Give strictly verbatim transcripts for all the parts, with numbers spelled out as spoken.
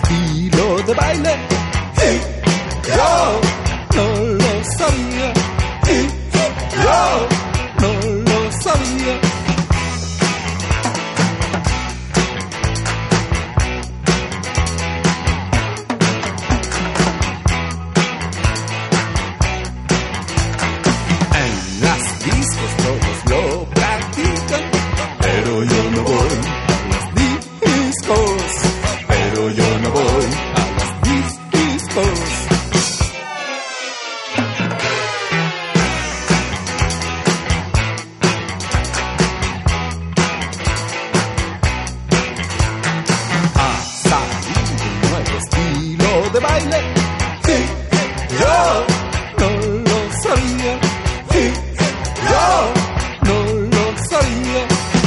estilo de baile. Y yo no lo sabía. Y yo no lo sabía. En las discos todos lo practican, pero yo no voy a las discos. Pero yo no voy a las discos. De baile, y yo no lo sabía, y yo no lo sabía.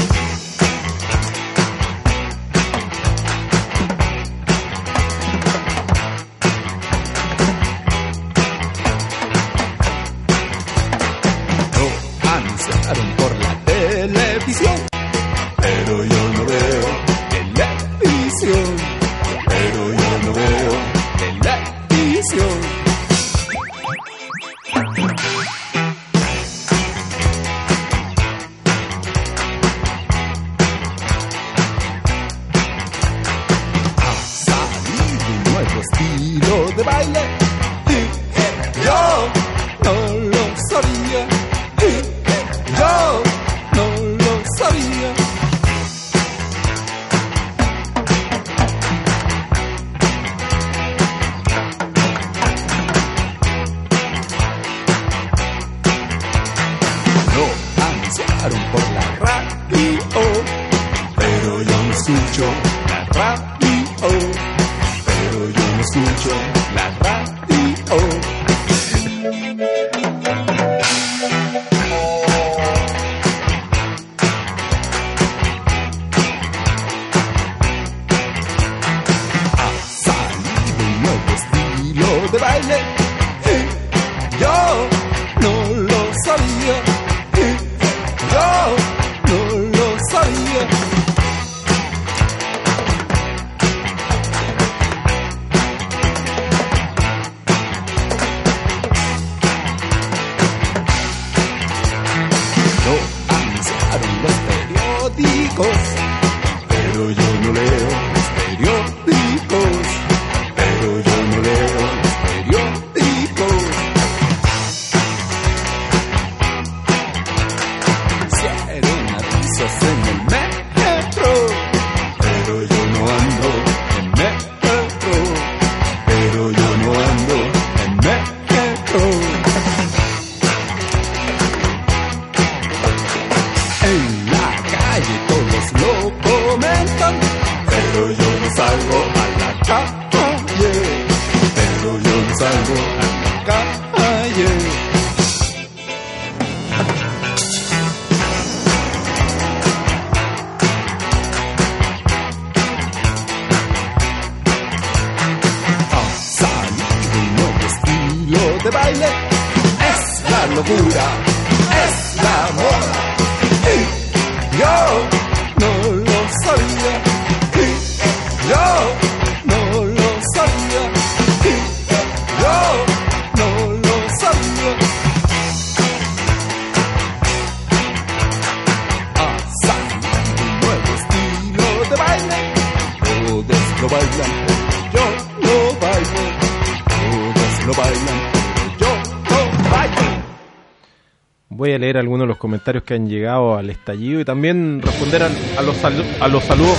Lo anunciaron por la televisión, pero yo no veo televisión, pero yo no veo televisión. Ha salido un nuevo estilo de baile, y yo no lo sabía, y yo no lo sabía. Por la radio, pero yo no escucho la radio, pero yo no escucho la radio. Ha salido un nuevo estilo de baile, y yo no lo sabía. Yo no lo sabía. Lo anunciaron los periódicos, pero yo no leo los periódicos, pero yo no leo los periódicos. En el metro, pero yo no ando en metro, pero yo no ando en metro. En la calle todos lo comentan, pero yo no salgo a la calle, pero yo no salgo a la calle. De baile es la locura, es la moda, y yo no lo sabía, y yo no lo sabía, y yo no lo sabía. Ha salido un nuevo estilo de baile, todos lo bailan, yo lo bailo, todos lo bailan. Voy a leer algunos de los comentarios que han llegado al estallido y también responder a, a, los, salu- a los saludos,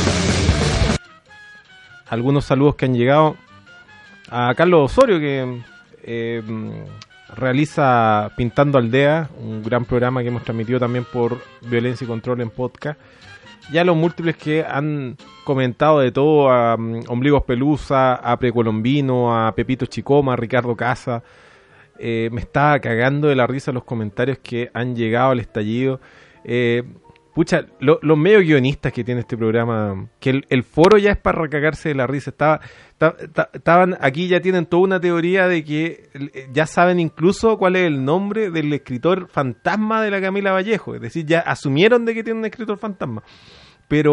algunos saludos que han llegado a Carlos Osorio, que eh, realiza Pintando Aldea, un gran programa que hemos transmitido también por Violencia y Control en podcast, y a los múltiples que han comentado de todo, a um, Ombligos Pelusa, a Precolombino, a Pepito Chicoma, a Ricardo Casa. Eh, me estaba cagando de la risa los comentarios que han llegado al estallido. Eh, pucha, lo, los medios guionistas que tiene este programa, que el, el foro ya es para recagarse de la risa. Estaba, ta, ta, estaban aquí, ya tienen toda una teoría de que ya saben incluso cuál es el nombre del escritor fantasma de la Camila Vallejo. Es decir, ya asumieron de que tiene un escritor fantasma. Pero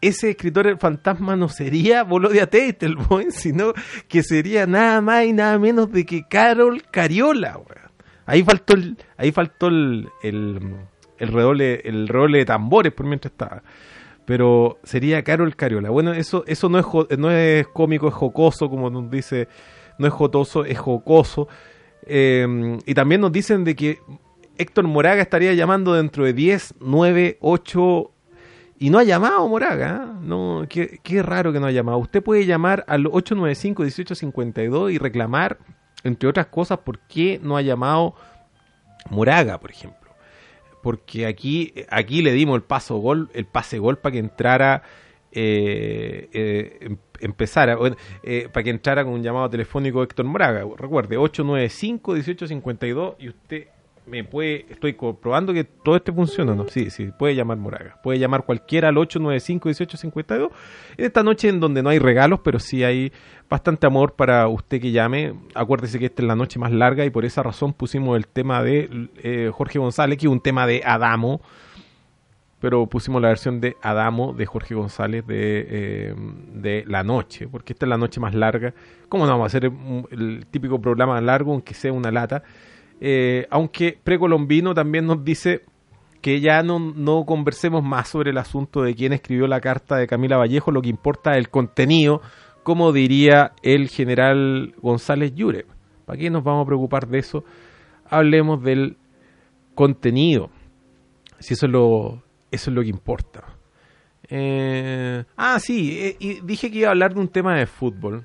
ese escritor fantasma no sería Volodya Teitelbaum, sino que sería nada más y nada menos de que Carol Cariola, weón. Ahí faltó el, ahí faltó el, el, el redoble, el redoble de tambores por mientras estaba. Pero sería Carol Cariola. Bueno, eso, eso no es jo, no es cómico, es jocoso, como nos dice, no es jotoso, es jocoso. Eh, y también nos dicen de que Héctor Moraga estaría llamando dentro de diez, nueve, ocho... Y no ha llamado Moraga, ¿eh? No, qué, qué raro que no ha llamado. Usted puede llamar al ocho nueve cinco, uno ocho cinco dos y reclamar, entre otras cosas, por qué no ha llamado Moraga, por ejemplo. Porque aquí, aquí le dimos el paso gol, el pase gol para que entrara, eh, eh, empezara, eh, para que entrara con un llamado telefónico Héctor Moraga. Recuerde, ocho nueve cinco, uno ocho cinco dos y usted me puede, estoy comprobando que todo este funciona, ¿no? Sí, sí, puede llamar Moraga. Puede llamar cualquiera al ocho nueve cinco, uno ocho cinco dos. En esta noche en donde no hay regalos, pero sí hay bastante amor para usted que llame. Acuérdese que esta es la noche más larga y por esa razón pusimos el tema de eh, Jorge González, que es un tema de Adamo, pero pusimos la versión de Adamo de Jorge González de, eh, de La Noche, porque esta es la noche más larga. ¿Cómo no vamos a hacer el, el típico programa largo, aunque sea una lata? Eh, aunque Precolombino también nos dice que ya no, no conversemos más sobre el asunto de quién escribió la carta de Camila Vallejo, lo que importa es el contenido, como diría el general González Llure. ¿Para qué nos vamos a preocupar de eso? Hablemos del contenido, si eso es lo, eso es lo que importa. Eh, ah, sí, eh, y dije que iba a hablar de un tema de fútbol.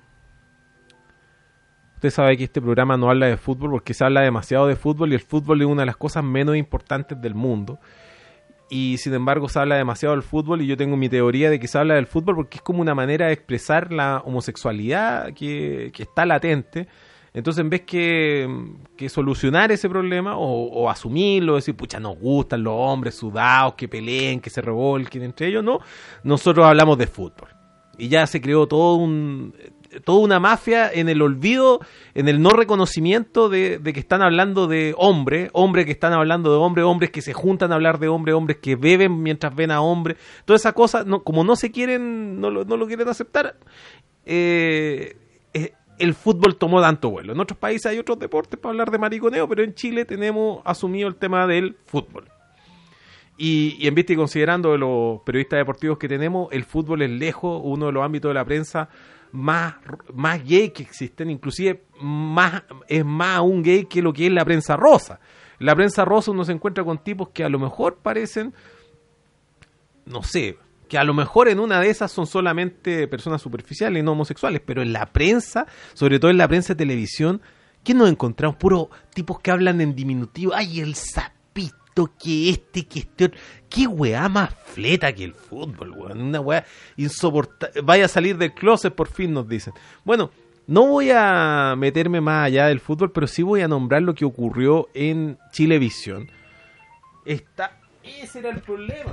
Usted sabe que este programa no habla de fútbol porque se habla demasiado de fútbol y el fútbol es una de las cosas menos importantes del mundo. Y sin embargo se habla demasiado del fútbol y yo tengo mi teoría de que se habla del fútbol porque es como una manera de expresar la homosexualidad que, que está latente. Entonces en vez que, que solucionar ese problema o, o asumirlo, decir, pucha, nos gustan los hombres sudados, que peleen, que se revolquen entre ellos, no. Nosotros hablamos de fútbol. Y ya se creó todo un... toda una mafia en el olvido, en el no reconocimiento de, de que están hablando de hombre, hombres que están hablando de hombre, hombres que se juntan a hablar de hombre, hombres que beben mientras ven a hombre, toda esa cosa, no, como no se quieren, no lo, no lo quieren aceptar, eh, eh, el fútbol tomó tanto vuelo. En otros países hay otros deportes para hablar de mariconeo, pero en Chile tenemos asumido el tema del fútbol. Y, y en vista y considerando de los periodistas deportivos que tenemos, el fútbol es lejos uno de los ámbitos de la prensa más, más gay que existen, inclusive más, es más aún gay que lo que es la prensa rosa. En la prensa rosa uno se encuentra con tipos que a lo mejor parecen, no sé, que a lo mejor en una de esas son solamente personas superficiales y no homosexuales, pero en la prensa, sobre todo en la prensa de televisión, ¿qué nos encontramos? Puros tipos que hablan en diminutivo, ay, el sapito, que este, que este otro. Qué weá más fleta que el fútbol, weón. Una weá insoportable. Vaya a salir del closet por fin, nos dicen. Bueno, no voy a meterme más allá del fútbol, pero sí voy a nombrar lo que ocurrió en Chilevisión. Está... Ese era el problema.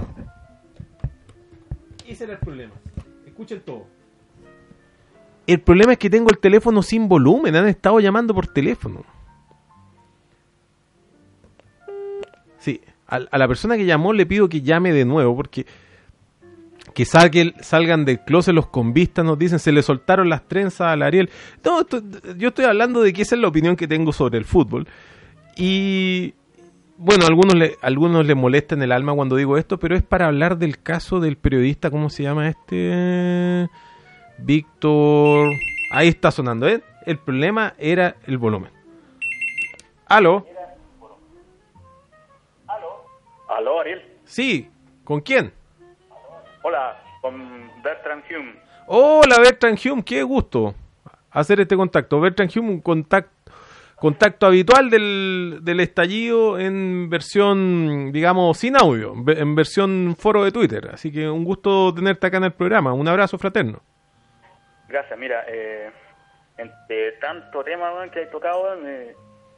Ese era el problema. Escuchen todo. El problema es que tengo el teléfono sin volumen. Han estado llamando por teléfono. Sí, a, a la persona que llamó le pido que llame de nuevo porque que salga, salgan del closet los convistas, nos dicen, se le soltaron las trenzas al Ariel. No, esto, yo estoy hablando de que esa es la opinión que tengo sobre el fútbol. Y bueno, a algunos le, a algunos les molesta en el alma cuando digo esto, pero es para hablar del caso del periodista, ¿cómo se llama este? Víctor... Ahí está sonando, ¿eh? El problema era el volumen. ¿Aló? ¿Aló, Ariel? Sí, ¿con quién? Hola, con Bertrand Hume. Hola, Bertrand Hume, qué gusto hacer este contacto. Bertrand Hume, un contacto, contacto habitual del, del estallido en versión, digamos, sin audio, en versión foro de Twitter. Así que un gusto tenerte acá en el programa. Un abrazo fraterno. Gracias, mira, eh, entre tanto tema que hay tocado, me...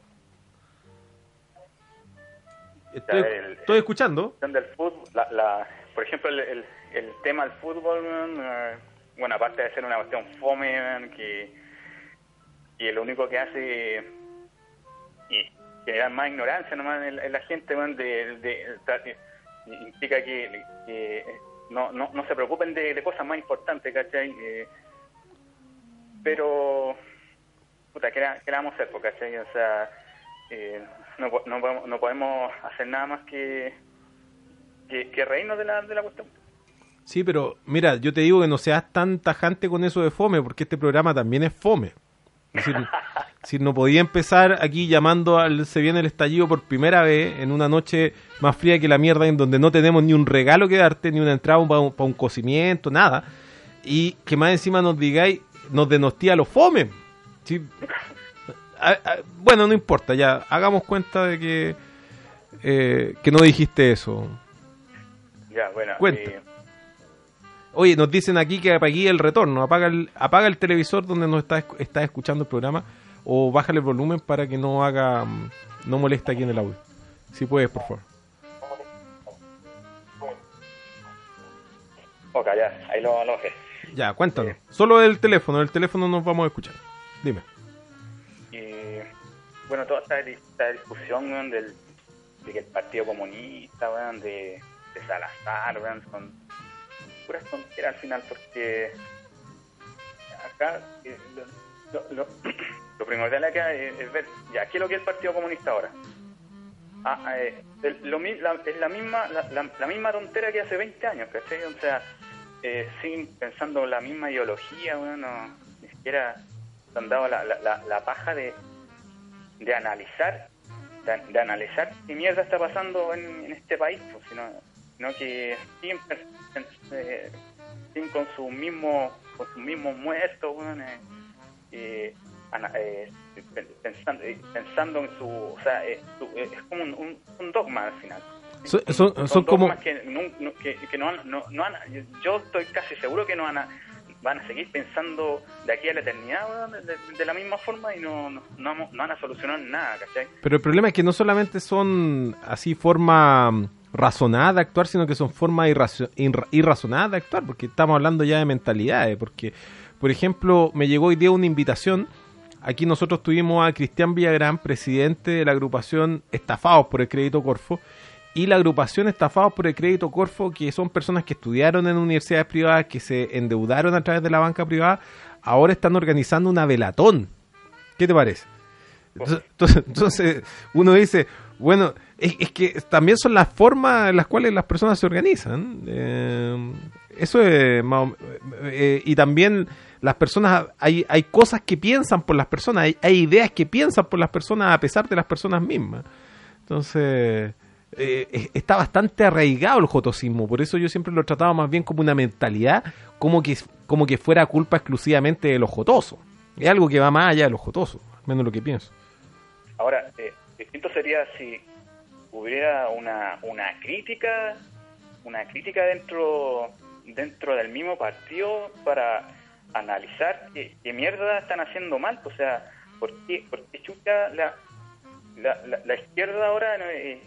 Estoy, el, estoy escuchando. Del fútbol, la, la, por ejemplo, el, el, el tema del fútbol, man, uh, bueno, aparte de ser una cuestión fome, man, que, que lo único que hace y generar más ignorancia nomás en, en la gente, man, de, de, de, de, implica que, que no, no, no se preocupen de, de cosas más importantes, ¿cachai? Eh, pero, puta, ¿qué, qué le vamos a hacer, ¿cachai? O sea, eh, no, no, podemos, no podemos hacer nada más que, que, que reírnos de la, de la cuestión. Sí, pero mira, yo te digo que no seas tan tajante con eso de fome, porque este programa también es fome. Es decir, si no podía empezar aquí llamando al Se Viene el Estallido por primera vez en una noche más fría que la mierda, en donde no tenemos ni un regalo que darte, ni una entrada para un, para un cocimiento, nada, y que más encima nos digáis, nos denostía los fome. ¿Sí? A, a, bueno, no importa, ya hagamos cuenta de que eh, que no dijiste eso. Ya, bueno. Cuenta. Eh... Oye, nos dicen aquí que apague el retorno, apaga el, apaga el televisor donde nos está, está escuchando el programa, o bájale el volumen para que no haga, no moleste aquí en el audio. Si puedes, por favor. Ok, ya, ahí lo, lo bajé. Ya, cuéntanos. Eh, Solo el teléfono, el teléfono nos vamos a escuchar. Dime. Y bueno, toda esta, esta discusión, weón, del, de que el Partido Comunista, weón, de, de Salazar, weón, son puras tonteras al final, porque acá eh, lo, lo, lo, lo primordial acá es, es ver, ya, ¿qué es lo que es el Partido Comunista ahora? Ah, eh, el, lo, la, es la misma la, la, la misma tontera que hace veinte años, ¿cachai? O sea, eh, siguen pensando la misma ideología, bueno, ni siquiera se han dado la, la, la, la paja de, de analizar de, de analizar qué mierda está pasando en, en este país, pues, sino, sino que siguen, eh, siguen con sus mismos con sus mismos muertos, bueno, eh, eh, ana, eh, pensando, eh, pensando en su, o sea, eh, su, eh, es como un, un, un dogma al final. So, son, son, son como que, no, no, que, que no, no, no van, yo estoy casi seguro que no van a van a seguir pensando de aquí a la eternidad, de, de, de la misma forma, y no, no, no, no van a solucionar nada, ¿cachai? Pero el problema es que no solamente son así forma razonada de actuar, sino que son formas irracio, irra, irrazonadas de actuar, porque estamos hablando ya de mentalidades, porque, por ejemplo, me llegó hoy día una invitación. Aquí nosotros tuvimos a Cristian Villagrán, presidente de la agrupación Estafados por el Crédito Corfo, y la agrupación Estafados por el Crédito Corfo, que son personas que estudiaron en universidades privadas, que se endeudaron a través de la banca privada, ahora están organizando una velatón. ¿Qué te parece? Entonces, entonces uno dice, bueno, es, es que también son las formas en las cuales las personas se organizan. Eh, eso es más, eh, y también las personas, hay, hay cosas que piensan por las personas, hay, hay ideas que piensan por las personas a pesar de las personas mismas. Entonces... Eh, está bastante arraigado el jotosismo, por eso yo siempre lo he tratado más bien como una mentalidad, como que como que fuera culpa exclusivamente de los jotosos. Es algo que va más allá de los jotosos, al menos lo que pienso. Ahora, eh, distinto sería si hubiera una una crítica, una crítica dentro dentro del mismo partido para analizar qué, qué mierda están haciendo mal, o sea, ¿por qué, por qué chuta la, la, la, la izquierda ahora... Eh,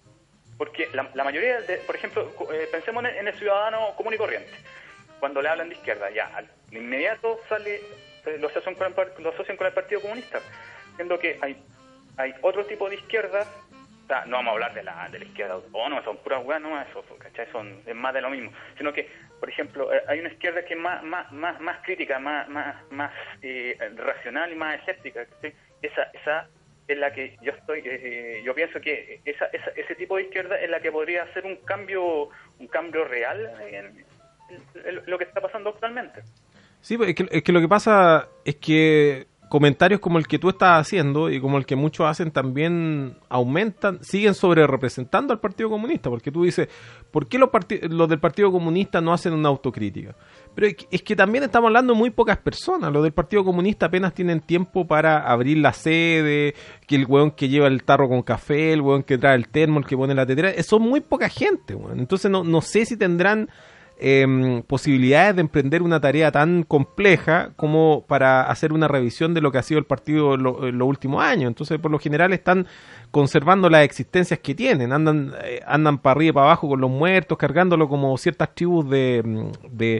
Porque la, la mayoría, de, por ejemplo, eh, pensemos en el, en el ciudadano común y corriente. Cuando le hablan de izquierda, ya al de inmediato sale, eh, lo, asocian con el, lo asocian con el Partido Comunista, siendo que hay hay otro tipo de izquierda. O sea, no vamos a hablar de la de la izquierda autónoma, son puras weas, no, eso, ¿cachai? Son, es más de lo mismo. Sino que, por ejemplo, eh, hay una izquierda que es más más más, más crítica, más más más eh, racional y más escéptica, ¿cachai? Esa esa es la que yo estoy, eh, yo pienso que esa, esa, ese tipo de izquierda es la que podría hacer un cambio, un cambio real en, en, en lo que está pasando actualmente. Sí, es que, es que lo que pasa es que comentarios como el que tú estás haciendo y como el que muchos hacen también aumentan, siguen sobre representando al Partido Comunista, porque tú dices, ¿por qué los, part- los del Partido Comunista no hacen una autocrítica? Pero es que, es que también estamos hablando de muy pocas personas. Los del Partido Comunista apenas tienen tiempo para abrir la sede, que el weón que lleva el tarro con café, el weón que trae el termo, el que pone la tetera, son muy poca gente, weón. Entonces no, no sé si tendrán eh, posibilidades de emprender una tarea tan compleja como para hacer una revisión de lo que ha sido el partido en lo, los últimos años. Entonces, por lo general, están conservando las existencias que tienen, andan eh, andan para arriba y para abajo con los muertos, cargándolo como ciertas tribus de de,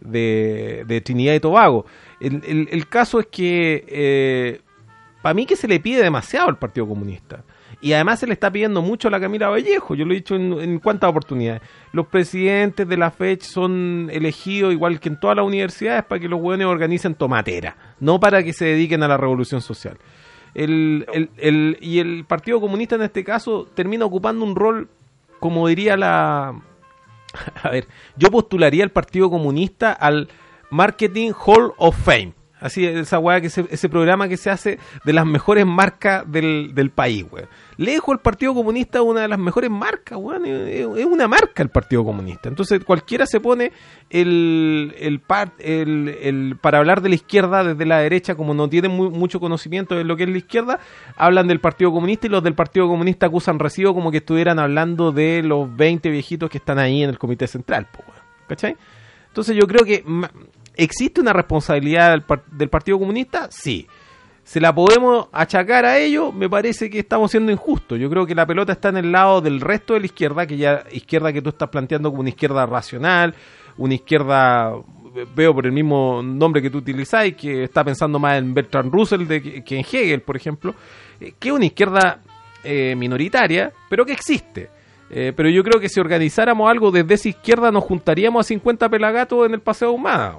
de, de Trinidad y Tobago. El, el, el caso es que eh, para mí que se le pide demasiado al Partido Comunista. Y además se le está pidiendo mucho a la Camila Vallejo, yo lo he dicho en, en cuántas oportunidades. Los presidentes de la F E C son elegidos igual que en todas las universidades para que los hueones organicen tomatera, no para que se dediquen a la revolución social. El, el, el, y el Partido Comunista en este caso termina ocupando un rol, como diría la... A ver, yo postularía al Partido Comunista al Marketing Hall of Fame. Así, esa weá, que se, ese programa que se hace de las mejores marcas del, del país, weón. Lejos el Partido Comunista es una de las mejores marcas, weón. Es, es una marca el Partido Comunista. Entonces cualquiera se pone el, el, par, el, el para hablar de la izquierda desde la derecha, como no tienen muy, mucho conocimiento de lo que es la izquierda, hablan del Partido Comunista y los del Partido Comunista acusan recibo como que estuvieran hablando de los veinte viejitos que están ahí en el Comité Central, po, weón. ¿Cachai? Entonces yo creo que... ¿Existe una responsabilidad del, par- del Partido Comunista? Sí. ¿Se la podemos achacar a ellos? Me parece que estamos siendo injustos. Yo creo que la pelota está en el lado del resto de la izquierda, que ya izquierda que tú estás planteando como una izquierda racional, una izquierda, veo por el mismo nombre que tú utilizáis, que está pensando más en Bertrand Russell de, que, que en Hegel, por ejemplo, eh, que es una izquierda eh, minoritaria, pero que existe. Eh, pero yo creo que si organizáramos algo desde esa izquierda nos juntaríamos a cincuenta pelagatos en el Paseo Ahumada.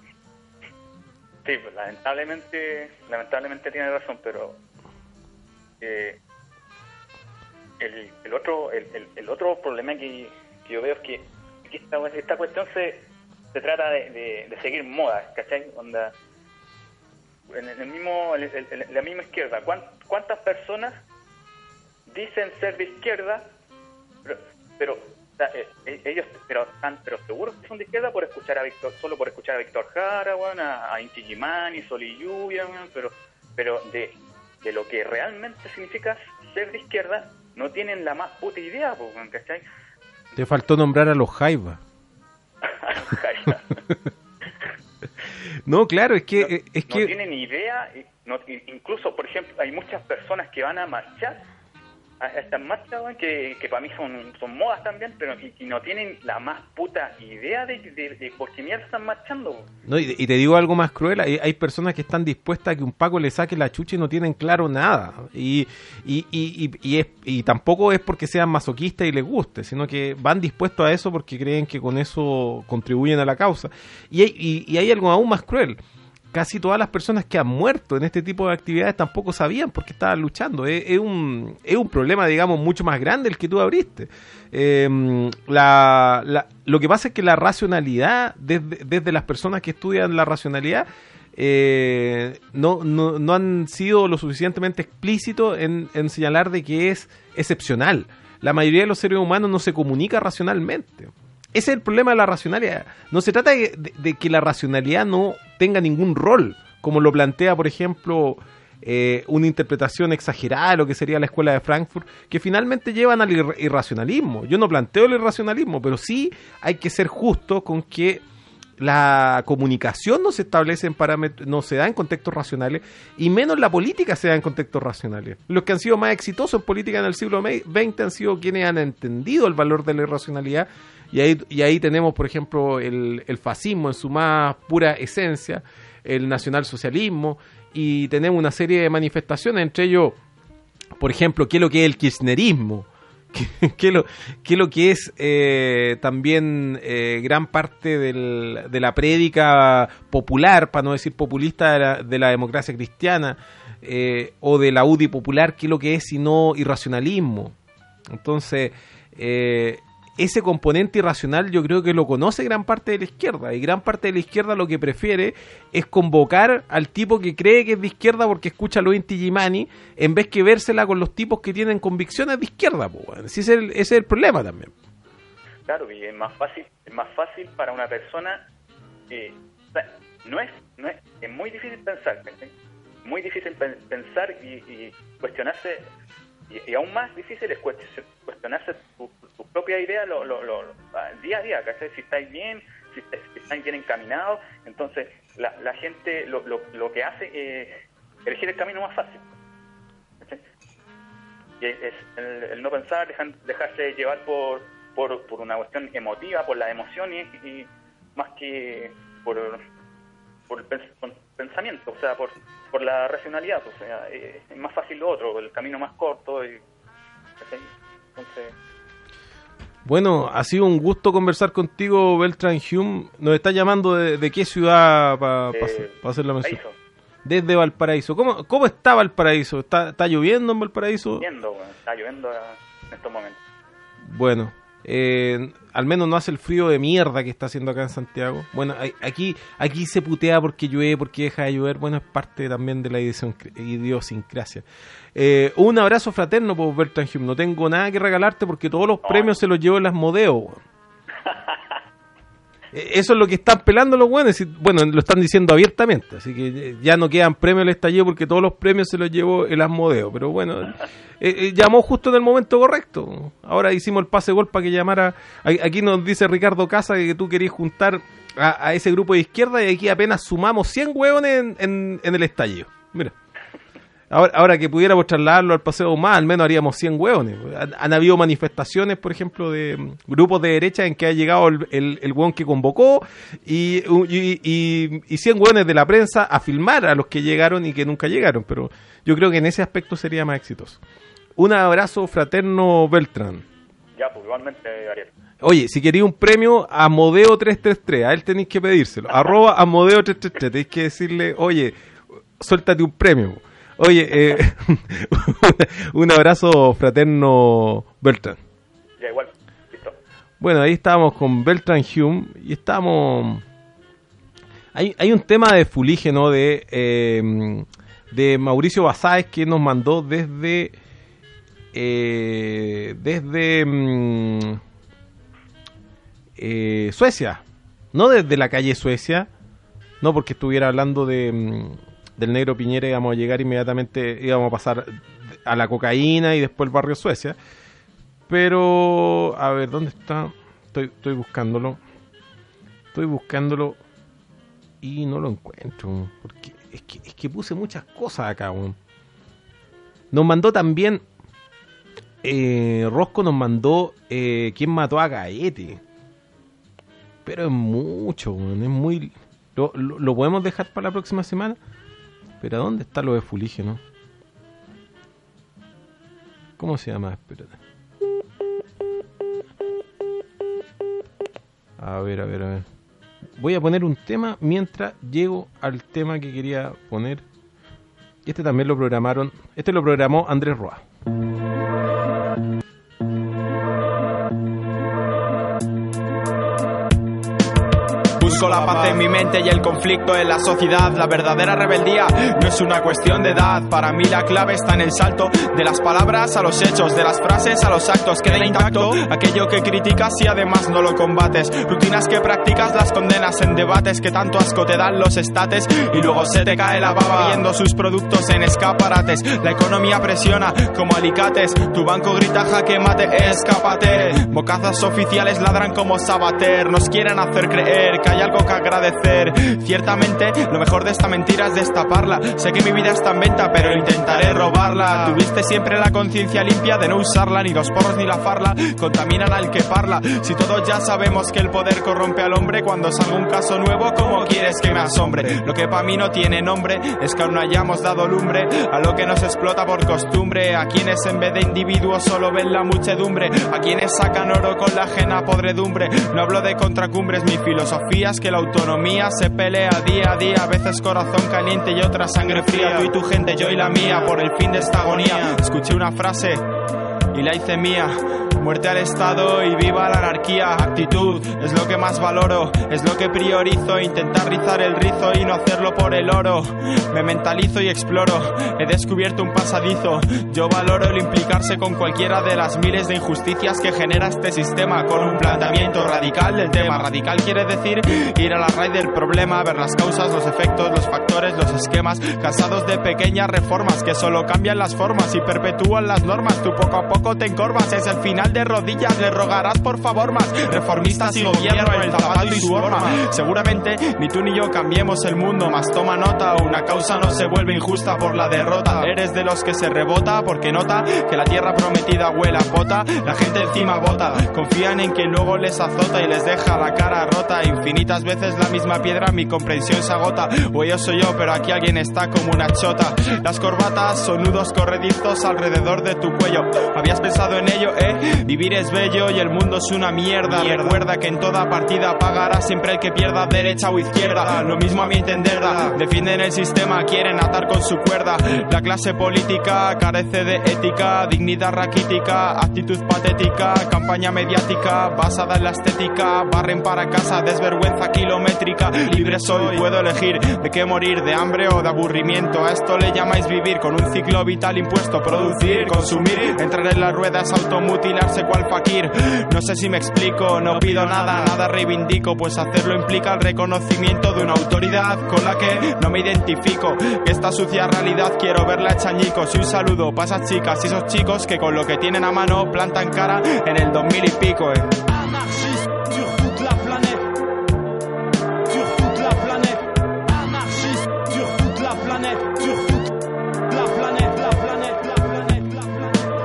Sí, pues lamentablemente, lamentablemente tiene razón, pero eh, el, el otro el, el, el otro problema que, que yo veo es que, que esta, esta cuestión se, se trata de, de, de seguir modas, ¿cachai? Onda, en el mismo en, el, en la misma izquierda, ¿cuántas personas dicen ser de izquierda, pero, pero o sea, eh, ellos pero están pero seguros que son de izquierda por escuchar a Víctor, solo por escuchar a Víctor Jara, bueno, a, a Inti Gimani, Sol y Lluvia, bueno, pero pero de, de lo que realmente significa ser de izquierda no tienen la más puta idea, pues, ¿cachai? Te faltó nombrar a los Jaiba. A los Jaiba. No, claro, es que no, es no que tienen idea, no, incluso por ejemplo hay muchas personas que van a marchar a estas marchas, bueno, que, que para mí son, son modas también, pero y, y no tienen la más puta idea de, de, de por qué mierda están marchando. No, y, y te digo algo más cruel, hay, hay personas que están dispuestas a que un Paco le saque la chucha y no tienen claro nada. Y, y, y, y, y, es, y tampoco es porque sean masoquistas y les guste, sino que van dispuestos a eso porque creen que con eso contribuyen a la causa. Y hay, y, y hay algo aún más cruel. Casi todas las personas que han muerto en este tipo de actividades tampoco sabían por qué estaban luchando. Es, es, un, es un problema, digamos, mucho más grande el que tú abriste. Eh, la, la, lo que pasa es que la racionalidad, desde, desde las personas que estudian la racionalidad, eh, no, no, no han sido lo suficientemente explícitos en, en señalar de que es excepcional. La mayoría de los seres humanos no se comunica racionalmente. Ese es el problema de la racionalidad. No se trata de, de, de que la racionalidad no tenga ningún rol, como lo plantea, por ejemplo, eh, una interpretación exagerada de lo que sería la escuela de Frankfurt, que finalmente llevan al ir- irracionalismo. Yo no planteo el irracionalismo, pero sí hay que ser justo con que la comunicación no se establece en parámetros, no se da en contextos racionales, y menos la política se da en contextos racionales. Los que han sido más exitosos en política en el siglo veinte han sido quienes han entendido el valor de la irracionalidad. Y ahí, y ahí tenemos, por ejemplo, el, el fascismo en su más pura esencia, el nacionalsocialismo, y tenemos una serie de manifestaciones, entre ellos, por ejemplo, qué es lo que es el kirchnerismo, qué, qué, lo, qué es lo que es eh, también eh, gran parte del, de la prédica popular, para no decir populista, de la, de la democracia cristiana, eh, o de la U D I popular, qué es lo que es sino irracionalismo. Entonces, eh, ese componente irracional yo creo que lo conoce gran parte de la izquierda, y gran parte de la izquierda lo que prefiere es convocar al tipo que cree que es de izquierda porque escucha a los Inti Gimani, en vez que vérsela con los tipos que tienen convicciones de izquierda, pues. Ese es el, ese es el problema también. Claro, y es más fácil, es más fácil para una persona que, o sea, no es, no es, es muy difícil pensar, ¿sí? Muy difícil pen, pensar y, y cuestionarse. Y, y aún más difícil es cuestionarse tu, tu propia idea lo, lo, lo, lo, día a día, ¿cachai? Si estáis bien, si, está, si estáis bien encaminados, entonces la, la gente lo, lo, lo que hace es elegir el camino más fácil, ¿cachai? Y es, es el, el no pensar, dejar, dejarse llevar por, por, por una cuestión emotiva, por las emociones, y más que por, por el pens- pensamiento, o sea, por por la racionalidad, o sea, eh, es más fácil lo otro, el camino más corto, y ¿cachai? Entonces... Bueno, ha sido un gusto conversar contigo, Beltrán Hume. Nos está llamando de, de qué ciudad para pa, pa hacer la mención. Desde Valparaíso. ¿Cómo, cómo está Valparaíso? ¿Está, está lloviendo en Valparaíso? Lloviendo, bueno, está lloviendo en estos momentos. Bueno, eh, al menos no hace el frío de mierda que está haciendo acá en Santiago. Bueno, aquí aquí se putea porque llueve, porque deja de llover. Bueno, es parte también de la idiosincrasia. Eh, un abrazo fraterno por Beltrán Hume. No tengo nada que regalarte porque todos los no. premios se los llevo en las Asmodeo. Eso es lo que están pelando los buenos. Bueno, lo están diciendo abiertamente. Así que ya no quedan premios al estallido porque todos los premios se los llevó el Asmodeo. Pero bueno, eh, eh, llamó justo en el momento correcto. Ahora hicimos el pase gol para que llamara. Aquí nos dice Ricardo Casa que tú querías juntar a, a ese grupo de izquierda y aquí apenas sumamos cien hueones en, en, en el estallido. Mira. Ahora, ahora que pudiéramos trasladarlo al Paseo más, al menos haríamos cien hueones. Han, han habido manifestaciones, por ejemplo, de um, grupos de derecha en que ha llegado el, el, el hueón que convocó y, y, y, y cien hueones de la prensa a filmar a los que llegaron y que nunca llegaron. Pero yo creo que en ese aspecto sería más exitoso. Un abrazo fraterno, Beltrán. Ya, pues igualmente, Ariel. Oye, si queréis un premio, Asmodeo tres tres tres, a él tenéis que pedírselo. Arroba Asmodeo tres tres tres, tenéis que decirle, oye, suéltate un premio. Oye, eh, un abrazo fraterno, Beltrán. Ya, igual, listo. Bueno, ahí estábamos con Beltrán Hume y estábamos... Hay, hay un tema de fulígeno de, eh, de Mauricio Basáez que nos mandó desde... Eh, desde mm, eh, Suecia. No desde la calle Suecia, no porque estuviera hablando de... Mm, del Negro Piñera íbamos a llegar inmediatamente, íbamos a pasar a la cocaína y después el barrio Suecia. Pero, a ver, ¿dónde está? Estoy, estoy buscándolo. Estoy buscándolo y no lo encuentro. Porque es que, es que puse muchas cosas acá. Bueno. Nos mandó también, eh, Rosco nos mandó eh, ¿quién mató a Gaete? Pero es mucho, bueno, es muy... ¿Lo, lo, ¿Lo podemos dejar para la próxima semana? Pero ¿dónde está lo de fulígeno? ¿Cómo se llama? Espérate. A ver, a ver, a ver. Voy a poner un tema mientras llego al tema que quería poner. Este también lo programaron. Este lo programó Andrés Roa. Busco la paz en mi mente y el conflicto en la sociedad. La verdadera rebeldía no es una cuestión de edad. Para mí la clave está en el salto de las palabras a los hechos, de las frases a los actos. Queda intacto aquello que criticas y además no lo combates. Rutinas que practicas las condenas en debates que tanto asco te dan los estates. Y luego se te cae la baba viendo sus productos en escaparates. La economía presiona como alicates. Tu banco grita jaque mate, escápate. Bocazas oficiales ladran como Sabater. Nos quieren hacer creer que hay algo que agradecer. Ciertamente, lo mejor de esta mentira es destaparla. Sé que mi vida está en venta, pero intentaré robarla. Tuviste siempre la conciencia limpia de no usarla. Ni los porros ni la farla contaminan al que parla. Si todos ya sabemos que el poder corrompe al hombre, cuando salga un caso nuevo, ¿cómo quieres que me asombre? Lo que para mí no tiene nombre es que aún no hayamos dado lumbre a lo que nos explota por costumbre. A quienes en vez de individuos solo ven la muchedumbre. A quienes sacan oro con la ajena podredumbre. No hablo de contracumbres, mi filosofía es que la autonomía se pelea día a día. A veces corazón caliente y otra sangre fría. Tú y tu gente, yo y la mía, por el fin de esta agonía. Escuché una frase y la hice mía. Muerte al Estado y viva la anarquía. Actitud es lo que más valoro, es lo que priorizo. Intentar rizar el rizo y no hacerlo por el oro. Me mentalizo y exploro, he descubierto un pasadizo. Yo valoro el implicarse con cualquiera de las miles de injusticias que genera este sistema, con un planteamiento radical del tema. Radical quiere decir ir a la raíz del problema, ver las causas, los efectos, los factores, los esquemas. Cansados de pequeñas reformas que solo cambian las formas y perpetúan las normas. Tú poco a poco te encorvas, es el final de rodillas, le rogarás por favor más. Reformistas y gobierno, el zapato y su horma. Seguramente ni tú ni yo cambiemos el mundo, mas toma nota, una causa no se vuelve injusta por la derrota. Eres de los que se rebota porque nota que la tierra prometida huele a pota. La gente encima vota, confían en que luego les azota y les deja la cara rota. Infinitas veces la misma piedra, mi comprensión se agota. O yo soy yo, pero aquí que alguien está como una chota. Las corbatas son nudos corredizos alrededor de tu cuello. ¿Habías pensado en ello, eh? Vivir es bello y el mundo es una mierda. Recuerda que en toda partida pagará siempre el que pierda, derecha o izquierda. Lo mismo a mi entender, defienden el sistema, quieren atar con su cuerda. La clase política carece de ética, dignidad raquítica, actitud patética, campaña mediática basada en la estética, barren para casa, desvergüenza kilométrica. Libre soy, puedo elegir de qué morir, de hambre o de aburrimiento. A esto le llamáis vivir, con un ciclo vital impuesto, producir, consumir, entrar en las ruedas, automutilarse cual fakir. No sé si me explico, no pido nada, nada reivindico, pues hacerlo implica el reconocimiento de una autoridad con la que no me identifico. Esta sucia realidad quiero verla hecha añicos. Y un saludo para esas chicas y esos chicos que con lo que tienen a mano plantan cara en el dos mil y pico, eh. Anarchiste sur toute la planète, sur toute la planète, anarchiste sur toute la planète, sur toute la planète, la planète, la planète, la planète.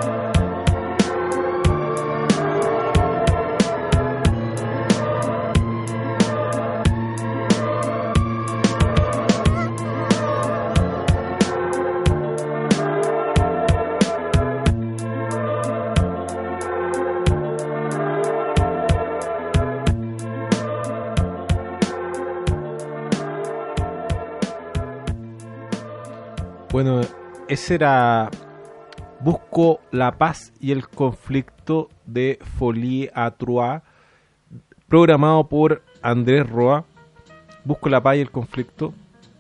Bueno, ese era Busco la paz y el conflicto de Folie à Trois, programado por Andrés Roa. Busco la paz y el conflicto.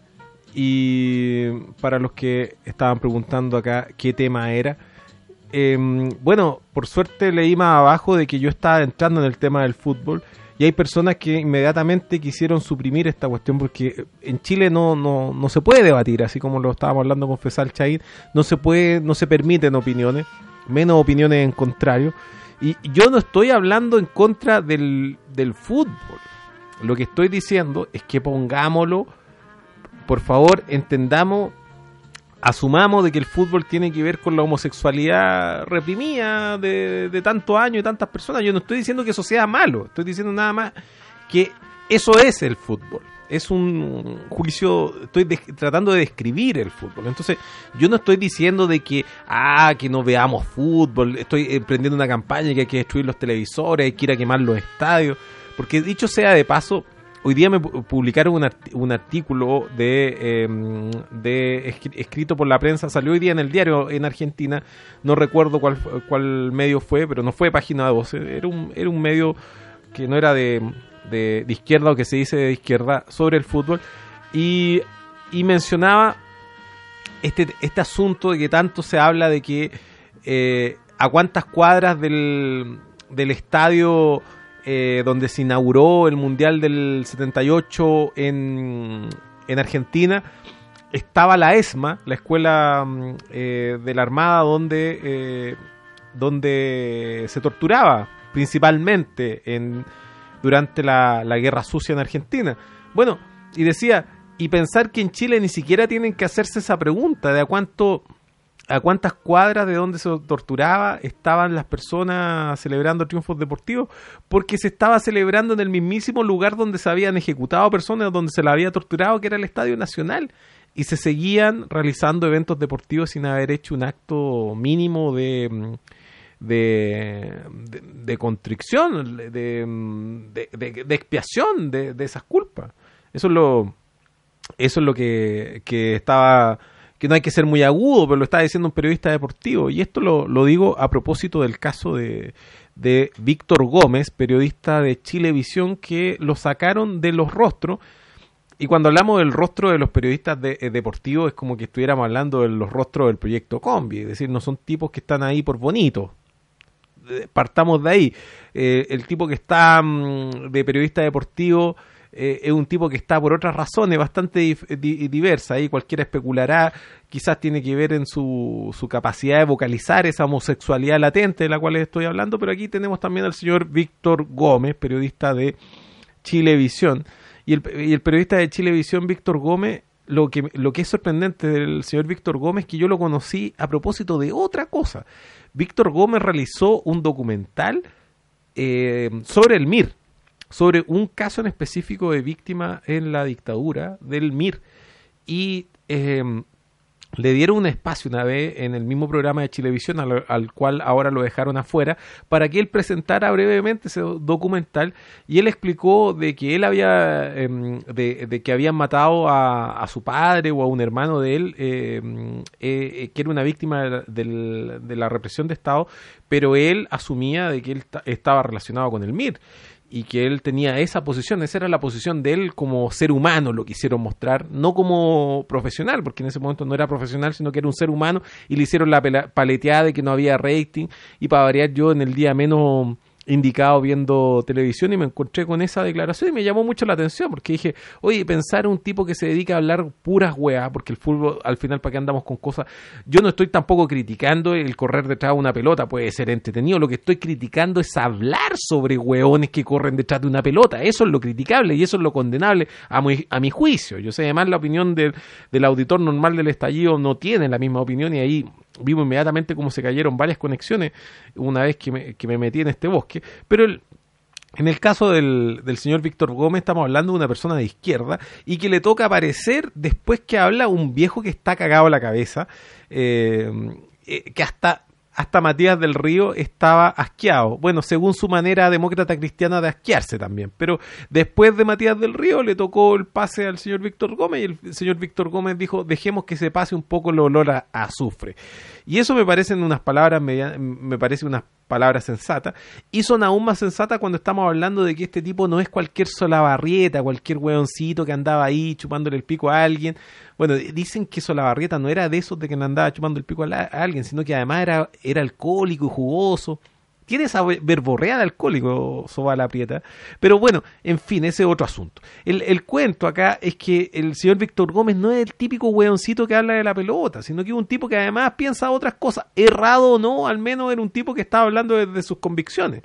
Y para los que estaban preguntando acá qué tema era, eh, bueno, por suerte leí más abajo de que yo estaba entrando en el tema del fútbol. Y hay personas que inmediatamente quisieron suprimir esta cuestión porque en Chile no no no se puede debatir, así como lo estábamos hablando con Fesal Chaín, no se puede, no se permiten opiniones, menos opiniones en contrario. Y yo no estoy hablando en contra del, del fútbol. Lo que estoy diciendo es que pongámoslo, por favor, entendamos, asumamos de que el fútbol tiene que ver con la homosexualidad reprimida de, de tantos años y tantas personas. Yo no estoy diciendo que eso sea malo, estoy diciendo nada más que eso es el fútbol. Es un juicio, estoy de, tratando de describir el fútbol. Entonces, yo no estoy diciendo de que, ah, que no veamos fútbol, estoy emprendiendo una campaña que hay que destruir los televisores, hay que ir a quemar los estadios, porque dicho sea de paso, hoy día me publicaron un, art- un artículo de, eh, de escri- escrito por la prensa, salió hoy día en el diario en Argentina, no recuerdo cuál, cuál medio fue, pero no fue Página doce, era un, era un medio que no era de, de, de izquierda o que se dice de izquierda, sobre el fútbol, y, y mencionaba este, este asunto de que tanto se habla de que eh, a cuántas cuadras del, del estadio Eh, donde se inauguró el Mundial del setenta y ocho en, en Argentina, estaba la ESMA, la escuela eh, de la Armada, donde, eh, donde se torturaba principalmente en, durante la, la Guerra Sucia en Argentina. Bueno, y decía, y pensar que en Chile ni siquiera tienen que hacerse esa pregunta de a cuánto... a cuántas cuadras de donde se torturaba estaban las personas celebrando triunfos deportivos, porque se estaba celebrando en el mismísimo lugar donde se habían ejecutado personas, donde se las había torturado, que era el Estadio Nacional, y se seguían realizando eventos deportivos sin haber hecho un acto mínimo de de, de, de contrición, de, de, de, de expiación de, de esas culpas. Eso es lo eso es lo que, que estaba, que no hay que ser muy agudo, pero lo está diciendo un periodista deportivo. Y esto lo, lo digo a propósito del caso de, de Víctor Gómez, periodista de Chilevisión, que lo sacaron de los rostros. Y cuando hablamos del rostro de los periodistas de, eh, deportivos, es como que estuviéramos hablando de los rostros del proyecto Combi. Es decir, no son tipos que están ahí por bonito. Eh, partamos de ahí. Eh, el tipo que está mmm, de periodista deportivo... Eh, es un tipo que está por otras razones bastante dif- di- diversas, y cualquiera especulará, quizás tiene que ver en su, su capacidad de vocalizar esa homosexualidad latente de la cual estoy hablando, pero aquí tenemos también al señor Víctor Gómez, periodista de Chilevisión, y el, y el periodista de Chilevisión, Víctor Gómez, lo que, lo que es sorprendente del señor Víctor Gómez, que yo lo conocí a propósito de otra cosa. Víctor Gómez realizó un documental eh, sobre el M I R, sobre un caso en específico de víctima en la dictadura del M I R, y eh, le dieron un espacio una vez en el mismo programa de Chilevisión, al, al cual ahora lo dejaron afuera, para que él presentara brevemente ese documental, y él explicó de que él había, eh, de, de que habían matado a, a su padre o a un hermano de él, eh, eh, que era una víctima del, de la represión de Estado, pero él asumía de que él t- estaba relacionado con el M I R, y que él tenía esa posición, esa era la posición de él como ser humano, lo quisieron mostrar, no como profesional, porque en ese momento no era profesional, sino que era un ser humano, y le hicieron la pela- paleteada de que no había rating, y para variar yo en el día menos indicado viendo televisión y me encontré con esa declaración y me llamó mucho la atención, porque dije, oye, pensar en un tipo que se dedica a hablar puras weas, porque el fútbol, al final, ¿para qué andamos con cosas? Yo no estoy tampoco criticando el correr detrás de una pelota, puede ser entretenido, lo que estoy criticando es hablar sobre weones que corren detrás de una pelota, eso es lo criticable y eso es lo condenable a mi, a mi juicio. Yo sé, además la opinión del, del auditor normal del estallido no tiene la misma opinión, y ahí vimos inmediatamente cómo se cayeron varias conexiones una vez que me, que me metí en este bosque. Pero el, en el caso del, del señor Víctor Gómez estamos hablando de una persona de izquierda y que le toca aparecer después que habla un viejo que está cagado a la cabeza, eh, eh, que hasta... hasta Matías del Río estaba asqueado. Bueno, según su manera demócrata cristiana de asquearse también. Pero después de Matías del Río le tocó el pase al señor Víctor Gómez, y el señor Víctor Gómez dijo, dejemos que se pase un poco el olor a, a azufre. Y eso me parecen unas palabras, me, me parece unas palabras sensatas, y son aún más sensatas cuando estamos hablando de que este tipo no es cualquier Solabarrieta, cualquier hueoncito que andaba ahí chupándole el pico a alguien. Bueno, dicen que Solabarrieta no era de esos de que andaba chupando el pico a, la, a alguien, sino que además era, era alcohólico y jugoso. Tiene esa verborrea de alcohólico, Solabarrieta. Pero bueno, en fin, ese es otro asunto. El, el cuento acá es que el señor Víctor Gómez no es el típico hueoncito que habla de la pelota, sino que es un tipo que además piensa otras cosas. Errado o no, al menos era un tipo que estaba hablando desde sus convicciones.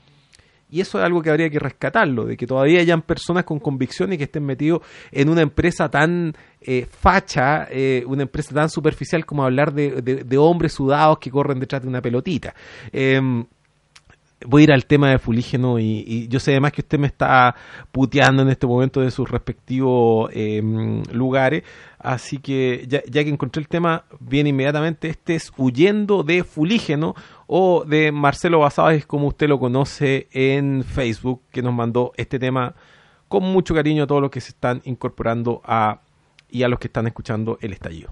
Y eso es algo que habría que rescatarlo, de que todavía hayan personas con convicciones que estén metidos en una empresa tan eh, facha, eh, una empresa tan superficial como hablar de, de, de hombres sudados que corren detrás de una pelotita. Eh, voy a ir al tema de Fulígeno y, y yo sé además que usted me está puteando en este momento de sus respectivos eh, lugares, así que ya, ya que encontré el tema, viene inmediatamente. Este es Huyendo de Fulígeno, o de Marcelo Basáez, como usted lo conoce en Facebook, que nos mandó este tema con mucho cariño a todos los que se están incorporando a y a los que están escuchando El Estallido.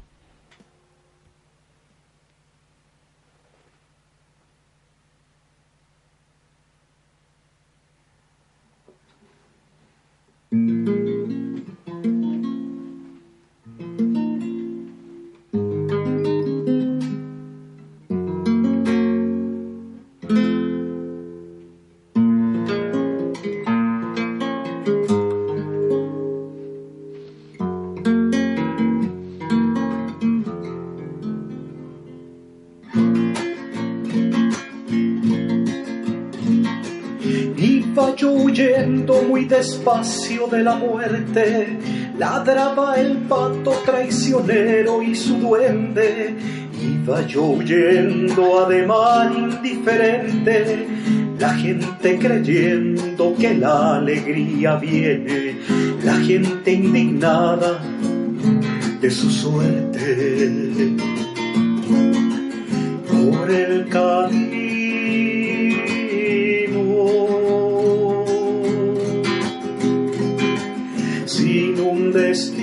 Iba yo huyendo muy despacio de la muerte, ladraba el pato traicionero y su duende. Iba yo huyendo ademán indiferente, la gente creyendo que la alegría viene, la gente indignada de su suerte. Por el camino sin un destino,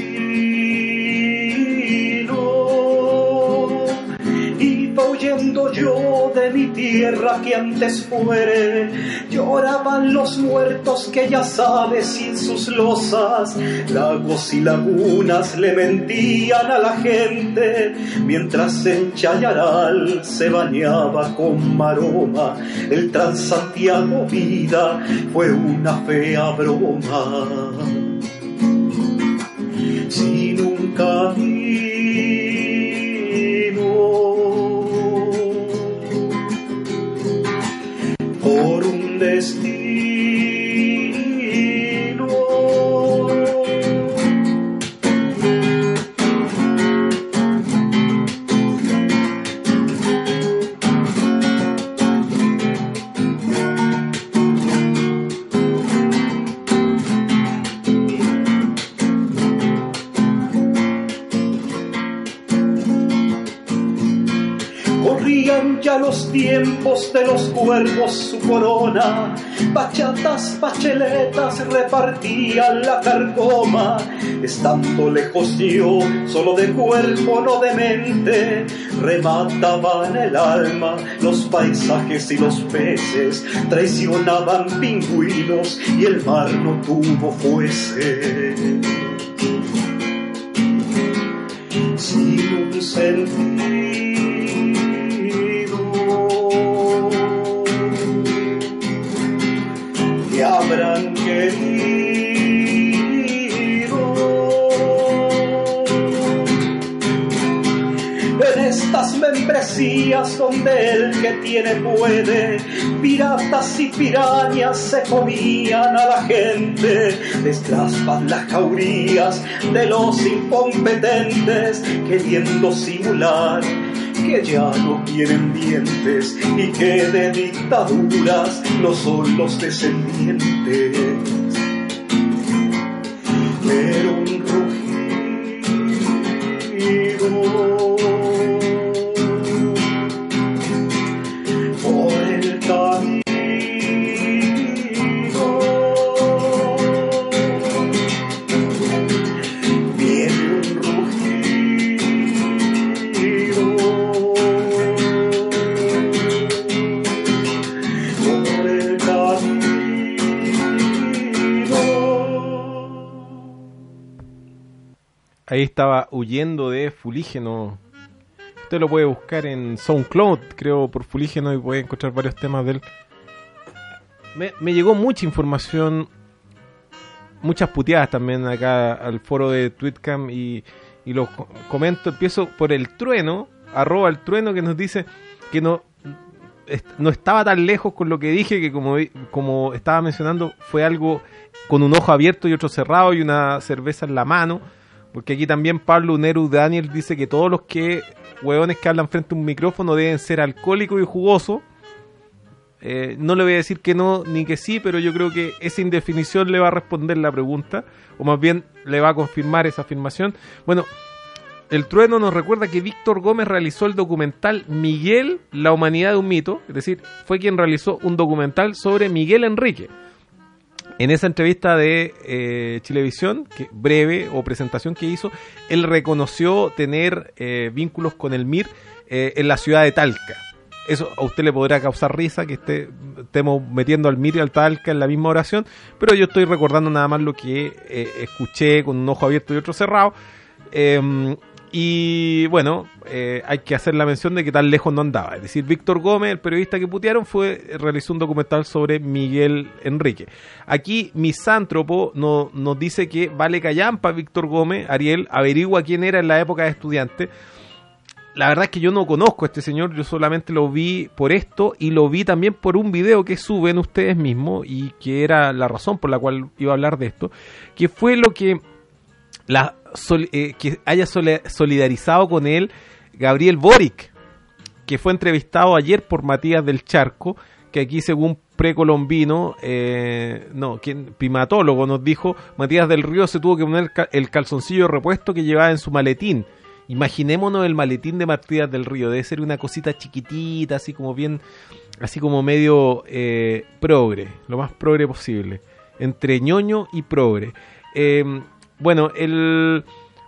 iba huyendo yo de mi tierra que antes fuere. Lloraban los muertos que ya sabes sin sus losas, lagos y lagunas le mentían a la gente, mientras en Chayaral se bañaba con maroma. El Transantiago vida fue una fea broma. Sin un camino, por un destino. corrían ya los tiempos de los cuervos su corona, bachatas, bacheletas repartían la carcoma, estando lejos yo, solo de cuerpo no de mente, remataban el alma, los paisajes y los peces, traicionaban pingüinos y el mar no tuvo fuese. Sin un sentido que habrán querido en estas membresías donde el que tiene puede, piratas y pirañas se comían a la gente, les traspan las jaurías de los incompetentes, queriendo simular que ya no tienen dientes y que de dictaduras no son los descendientes. Pero un rugido por el camino viene un rugido por el camino. Ahí estaba Huyendo de Fulígeno. Usted lo puede buscar en SoundCloud, creo, por Fulígeno, y puede encontrar varios temas de él. Me, me llegó mucha información, muchas puteadas también acá al foro de Tweetcam, y, y los co- comento. Empiezo por el Trueno, arroba el Trueno, que nos dice que no, est- no estaba tan lejos con lo que dije, que como, como estaba mencionando, fue algo con un ojo abierto y otro cerrado y una cerveza en la mano. Porque aquí también Pablo Neru Daniel dice que todos los que hueones que hablan frente a un micrófono deben ser alcohólicos y jugosos. Eh, no le voy a decir que no ni que sí, pero yo creo que esa indefinición le va a responder la pregunta, o más bien le va a confirmar esa afirmación. Bueno, el Trueno nos recuerda que Víctor Gómez realizó el documental Miguel, la humanidad de un mito, es decir, fue quien realizó un documental sobre Miguel Enrique. En esa entrevista de eh, Chilevisión, que breve o presentación que hizo, él reconoció tener eh, vínculos con el M I R eh, en la ciudad de Talca. Eso a usted le podrá causar risa, que esté, estemos metiendo al M I R y al Talca en la misma oración, pero yo estoy recordando nada más lo que eh, escuché con un ojo abierto y otro cerrado. Eh, y bueno, eh, hay que hacer la mención de que tan lejos no andaba. Es decir, Víctor Gómez, el periodista que putearon, fue realizó un documental sobre Miguel Enrique. Aquí Misántropo no, nos dice que vale callampa Víctor Gómez. Ariel, averigua quién era en la época de estudiante. La verdad es que yo no conozco a este señor, yo solamente lo vi por esto y lo vi también por un video que suben ustedes mismos, y que era la razón por la cual iba a hablar de esto, que fue lo que la sol, eh, que haya solidarizado con él Gabriel Boric, que fue entrevistado ayer por Matías del Charco, que aquí según precolombino, eh, no, quien primatólogo nos dijo, Matías del Río se tuvo que poner el calzoncillo repuesto que llevaba en su maletín. Imaginémonos el maletín de Matías del Río, debe ser una cosita chiquitita, así como bien, así como medio eh, progre, lo más progre posible, entre ñoño y progre. Eh, bueno, el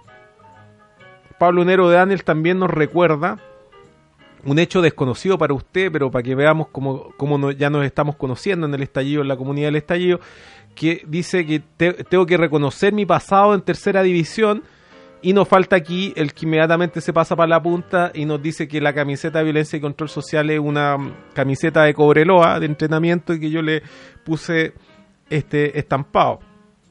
Pablo Nero de Daniel también nos recuerda un hecho desconocido para usted, pero para que veamos cómo, cómo no, ya nos estamos conociendo en el estallido, en la comunidad del estallido, que dice que te, tengo que reconocer mi pasado en tercera división. Y nos falta aquí el que inmediatamente se pasa para la punta y nos dice que la camiseta de Violencia y Control Social es una camiseta de Cobreloa de entrenamiento, y que yo le puse este estampado.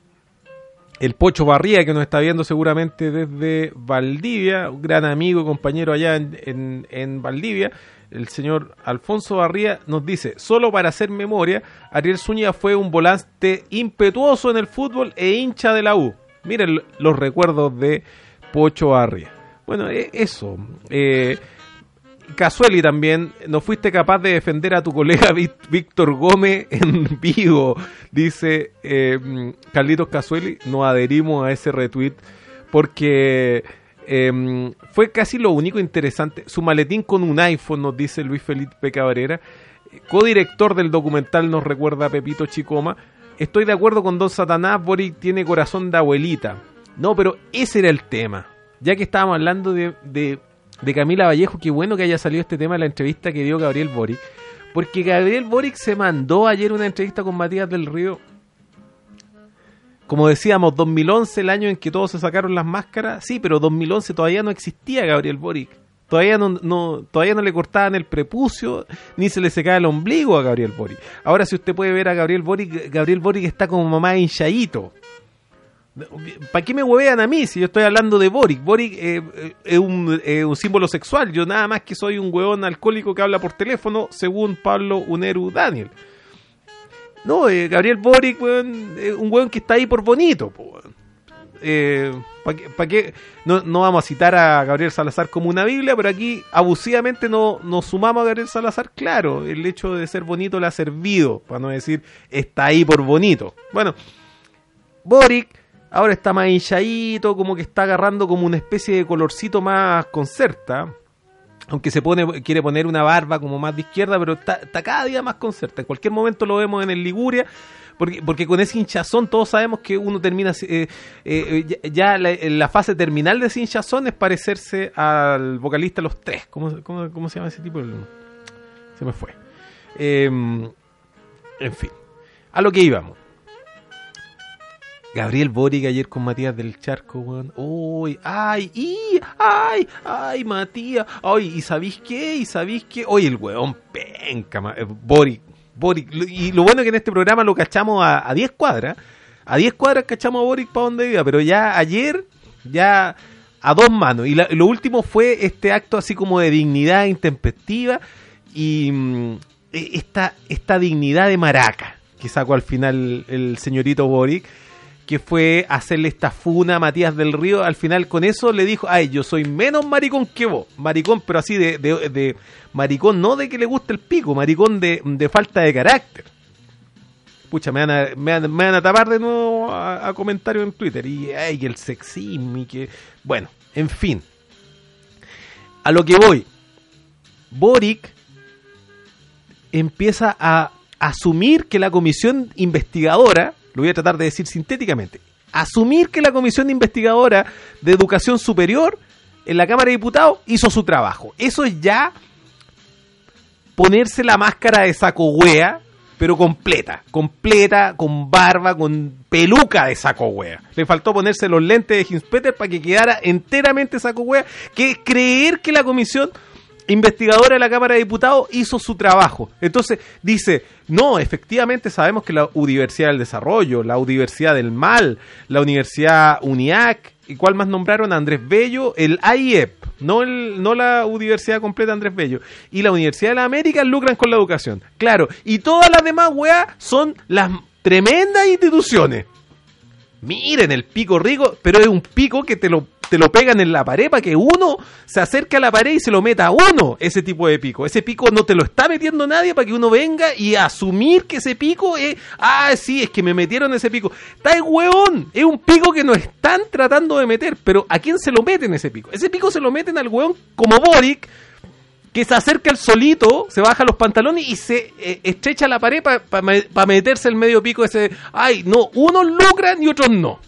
El Pocho Barría, que nos está viendo seguramente desde Valdivia, un gran amigo y compañero allá en, en, en Valdivia, el señor Alfonso Barría, nos dice: solo para hacer memoria, Ariel Zúñiga fue un volante impetuoso en el fútbol e hincha de la U. Miren los recuerdos de Pocho Barria. Bueno, eso. Eh, Casueli también, no fuiste capaz de defender a tu colega Víctor Gómez en vivo, dice eh, Carlitos Casueli. Nos adherimos a ese retweet porque Eh, fue casi lo único interesante. Su maletín con un iPhone, nos dice Luis Felipe Cabrera. Codirector del documental, nos recuerda Pepito Chicoma. Estoy de acuerdo con Don Satanás, Boric tiene corazón de abuelita. No, pero ese era el tema. Ya que estábamos hablando de, de, de Camila Vallejo, qué bueno que haya salido este tema en la entrevista que dio Gabriel Boric. Porque Gabriel Boric se mandó ayer una entrevista con Matías del Río. Como decíamos, dos mil once, el año en que todos se sacaron las máscaras. Sí, pero dos mil once todavía no existía Gabriel Boric. Todavía no, no, todavía no le cortaban el prepucio, ni se le secaba el ombligo a Gabriel Boric. Ahora, si usted puede ver a Gabriel Boric, Gabriel Boric está como más hinchadito. ¿Para qué me huevean a mí si yo estoy hablando de Boric? Boric eh, eh, es un, eh, un símbolo sexual. Yo nada más que soy un huevón alcohólico que habla por teléfono, según Pablo Uneru Daniel. No, eh, Gabriel Boric, weón, eh, un huevón que está ahí por bonito. Po, eh, ¿Para qué? Pa qué? No, no vamos a citar a Gabriel Salazar como una Biblia, pero aquí abusivamente no, nos sumamos a Gabriel Salazar. Claro, el hecho de ser bonito le ha servido, para no decir está ahí por bonito. Bueno, Boric ahora está más hinchadito, como que está agarrando como una especie de colorcito más concerta. Aunque se pone, quiere poner una barba como más de izquierda, pero está, está cada día más concerta. En cualquier momento lo vemos en el Liguria, porque, porque con ese hinchazón todos sabemos que uno termina... Eh, eh, ya ya la, la fase terminal de ese hinchazón es parecerse al vocalista Los Tres. ¿Cómo, cómo, cómo se llama ese tipo? Se me fue. Eh, en fin, a lo que íbamos. Gabriel Boric ayer con Matías del Charco, weón. Uy, ay, y, ay, ay, Matías. Ay, ¿y sabéis qué? ¿Y sabéis qué? Oye, el weón penca, ma, eh, Boric, Boric. Y lo bueno es que en este programa lo cachamos a diez cuadras. A diez cuadras cachamos a Boric para donde viva. Pero ya ayer, ya a dos manos. Y la, lo último fue este acto así como de dignidad intempestiva. Y mm, esta, esta dignidad de maraca que sacó al final el señorito Boric, que fue hacerle esta funa a Matías del Río. Al final con eso le dijo, ay, yo soy menos maricón que vos. Maricón, pero así de, de, de maricón, no de que le guste el pico, maricón de, de falta de carácter. Pucha, me van a, me van, me van a tapar de nuevo a, a comentarios en Twitter. Y ay, el sexismo y que... Bueno, en fin. A lo que voy. Boric empieza a asumir que la comisión investigadora... Lo voy a tratar de decir sintéticamente. Asumir que la Comisión Investigadora de Educación Superior en la Cámara de Diputados hizo su trabajo. Eso es ya ponerse la máscara de saco wea, pero completa. Completa, con barba, con peluca de saco wea. Le faltó ponerse los lentes de Hinspeter para que quedara enteramente saco wea, que es creer que la Comisión Investigadora de la Cámara de Diputados hizo su trabajo. Entonces dice, no, efectivamente sabemos que la Universidad del Desarrollo, la Universidad del Mal, la Universidad UNIAC, ¿y cuál más nombraron? Andrés Bello, el A I E P, no, el, no la Universidad completa Andrés Bello, y la Universidad de las Américas lucran con la educación. Claro, y todas las demás weas son las tremendas instituciones. Miren el pico rico, pero es un pico que te lo, te lo pegan en la pared para que uno se acerque a la pared y se lo meta a uno, ese tipo de pico. Ese pico no te lo está metiendo nadie para que uno venga y asumir que ese pico es... Ah, sí, es que me metieron ese pico. Está el huevón, es un pico que nos están tratando de meter, pero ¿a quién se lo meten ese pico? Ese pico se lo meten al huevón como Boric, que se acerca al solito, se baja los pantalones y se eh, estrecha la pared para pa, pa meterse el medio pico ese. Ay, no, unos lucran y otros no.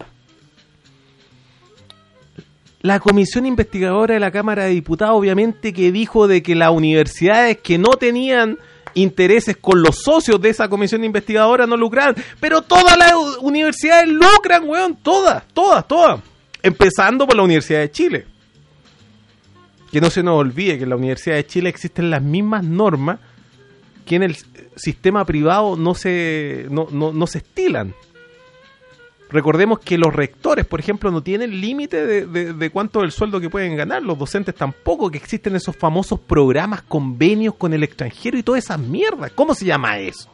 La comisión investigadora de la Cámara de Diputados obviamente que dijo de que las universidades que no tenían intereses con los socios de esa comisión investigadora no lucraban, pero todas las universidades lucran, weón, todas, todas, todas, empezando por la Universidad de Chile. Que no se nos olvide que en la Universidad de Chile existen las mismas normas que en el sistema privado no se, no, no, no se estilan. Recordemos que los rectores, por ejemplo, no tienen límite de, de, de cuánto es el sueldo que pueden ganar. Los docentes tampoco, que existen esos famosos programas, convenios con el extranjero y todas esas mierdas. ¿Cómo se llama eso?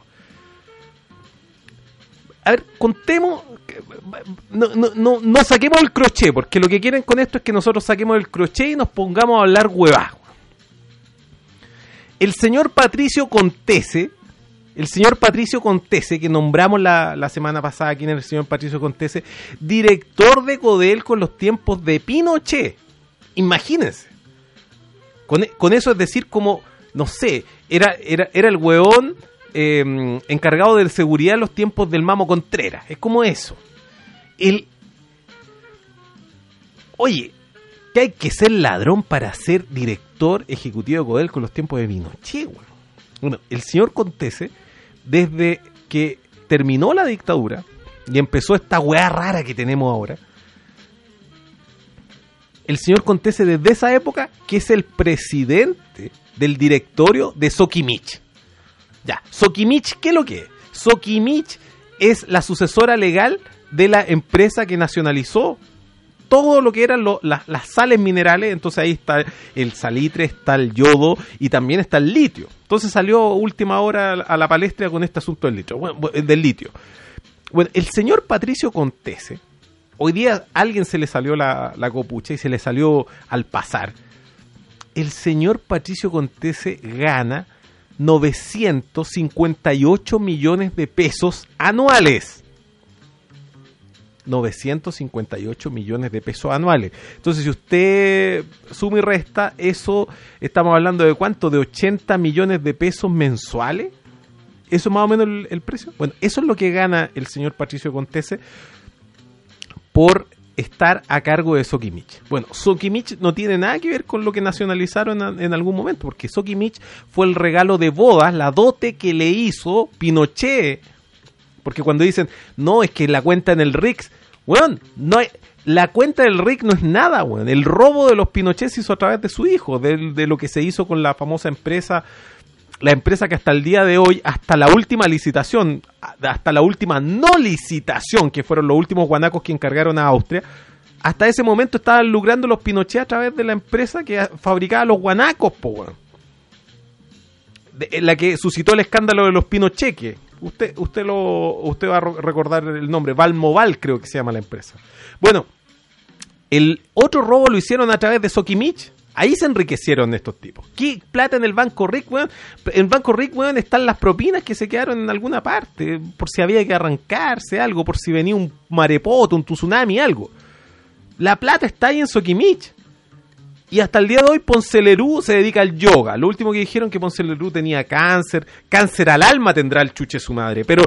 A ver, contemos, no, no, no, no saquemos el crochet, porque lo que quieren con esto es que nosotros saquemos el crochet y nos pongamos a hablar huevadas. El señor Patricio Contese, el señor Patricio Contese, que nombramos la, la semana pasada, ¿quién era el señor Patricio Contese? Director de Codel con los tiempos de Pinochet. Imagínense. Con, con eso es decir, como, no sé, era, era, era el hueón eh, encargado de seguridad en los tiempos del Mamo Contreras. Es como eso. El... Oye, que hay que ser ladrón para ser director ejecutivo de Codelco en los tiempos de Pinochet, weón. Bueno, el señor Contese, desde que terminó la dictadura y empezó esta weá rara que tenemos ahora, el señor Contese desde esa época que es el presidente del directorio de Sokimich. Ya, Sokimich, ¿qué es lo que es? Sokimich es la sucesora legal de la empresa que nacionalizó todo lo que eran lo, las, las sales minerales. Entonces ahí está el salitre, está el yodo y también está el litio. Entonces salió última hora a la palestra con este asunto del litio. Bueno, del litio. Bueno, el señor Patricio Contese, hoy día a alguien se le salió la, la copucha y se le salió al pasar. El señor Patricio Contese gana novecientos cincuenta y ocho millones de pesos anuales. novecientos cincuenta y ocho millones de pesos anuales. Entonces, si usted suma y resta, eso estamos hablando de ¿cuánto? De ochenta millones de pesos mensuales. ¿Eso es más o menos el, el precio? Bueno, eso es lo que gana el señor Patricio Contese por estar a cargo de Sokimich. Bueno, Sokimich no tiene nada que ver con lo que nacionalizaron en, en algún momento, porque Sokimich fue el regalo de bodas, la dote que le hizo Pinochet. Porque cuando dicen, no, es que la cuenta en el R I C S, weón, no hay, la cuenta del R I C S no es nada, weón. El robo de los Pinochet se hizo a través de su hijo, de, de lo que se hizo con la famosa empresa, la empresa que hasta el día de hoy, hasta la última licitación, hasta la última no licitación, que fueron los últimos guanacos que encargaron a Austria, hasta ese momento estaban lucrando los Pinochet a través de la empresa que fabricaba los guanacos, po, weón. De, la que suscitó el escándalo de los Pinocheques. Usted, usted lo, usted va a recordar el nombre, Valmoval creo que se llama la empresa. Bueno, el otro robo lo hicieron a través de Sokimich. Ahí se enriquecieron estos tipos. ¿Qué plata en el Banco R I C, weón? En el Banco R I C, weón, están las propinas que se quedaron en alguna parte, por si había que arrancarse algo, por si venía un marepoto, un tsunami, algo. La plata está ahí en Sokimich. Y hasta el día de hoy Ponce Lerú se dedica al yoga. Lo último que dijeron que Ponce Lerú tenía cáncer. Cáncer al alma tendrá el chuche su madre. Pero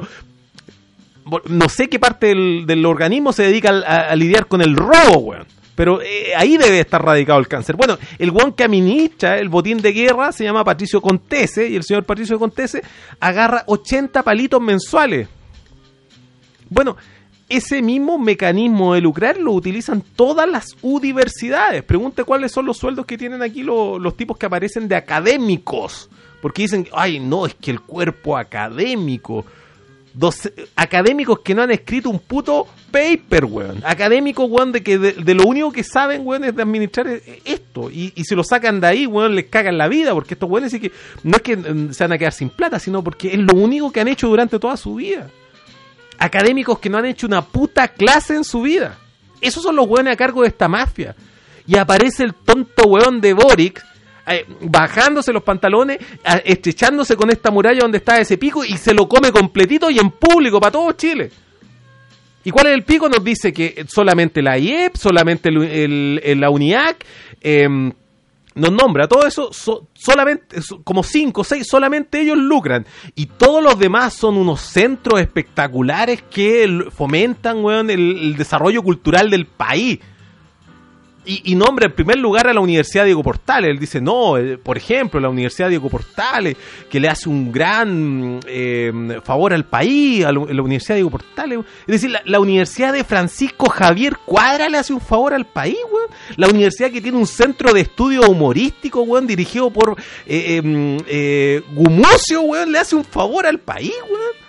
no sé qué parte del, del organismo se dedica a, a, a lidiar con el robo, weón. Pero eh, ahí debe estar radicado el cáncer. Bueno, el weón que administra el botín de guerra se llama Patricio Contese. Y el señor Patricio Contese agarra ochenta palitos mensuales. Bueno, ese mismo mecanismo de lucrar lo utilizan todas las universidades. Pregunte cuáles son los sueldos que tienen aquí los, los tipos que aparecen de académicos. Porque dicen, ay, no, es que el cuerpo académico. Dos, académicos que no han escrito un puto paper, weón. Académicos, weón, de que de, de lo único que saben, weón, es de administrar esto. Y, y si lo sacan de ahí, weón, les cagan la vida. Porque estos weones sí que no es que se van a quedar sin plata, sino porque es lo único que han hecho durante toda su vida. Académicos que no han hecho una puta clase en su vida. Esos son los hueones a cargo de esta mafia. Y aparece el tonto hueón de Boric, eh, bajándose los pantalones, eh, estrechándose con esta muralla donde está ese pico y se lo come completito y en público para todo Chile. ¿Y cuál es el pico? Nos dice que solamente la I E P, solamente el, el, el, la UNIAC, eh, nos nombra todo eso, so, solamente so, como cinco o seis, solamente ellos lucran. Y todos los demás son unos centros espectaculares que fomentan, weón, el, el desarrollo cultural del país. Y, y nombra en primer lugar a la Universidad Diego Portales. Él dice, no, eh, por ejemplo, la Universidad Diego Portales, que le hace un gran eh, favor al país, a la, a la Universidad Diego Portales. Es decir, la, la Universidad de Francisco Javier Cuadra le hace un favor al país, weón. La universidad que tiene un centro de estudio humorístico, weón, dirigido por eh, eh, eh, Gumucio, weón, le hace un favor al país, weón.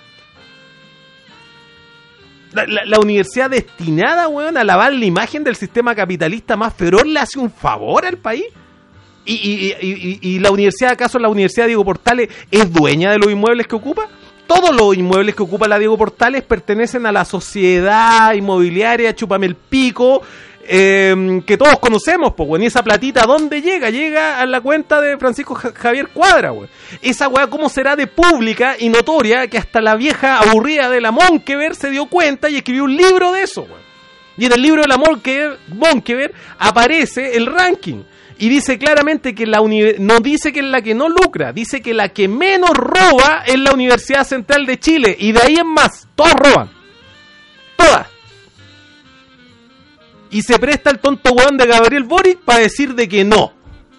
La, la, la universidad destinada, weón, a lavar la imagen del sistema capitalista más feroz le hace un favor al país. ¿Y, y, y, y, y la universidad, acaso la Universidad Diego Portales es dueña de los inmuebles que ocupa? Todos los inmuebles que ocupa la Diego Portales pertenecen a la sociedad inmobiliaria Chúpame el Pico, eh, que todos conocemos, pues, weón. Y esa platita, ¿dónde llega? Llega a la cuenta de Francisco Javier Cuadra, weón. Esa weá, ¿cómo será de pública y notoria que hasta la vieja aburrida de la Monkever se dio cuenta y escribió un libro de eso, weón? Y en el libro de la Monkever, Monkever aparece el ranking. Y dice claramente que la uni- no dice que es la que no lucra, dice que la que menos roba es la Universidad Central de Chile. Y de ahí en más, todas roban. Todas. Y se presta el tonto hueón de Gabriel Boric para decir de que no.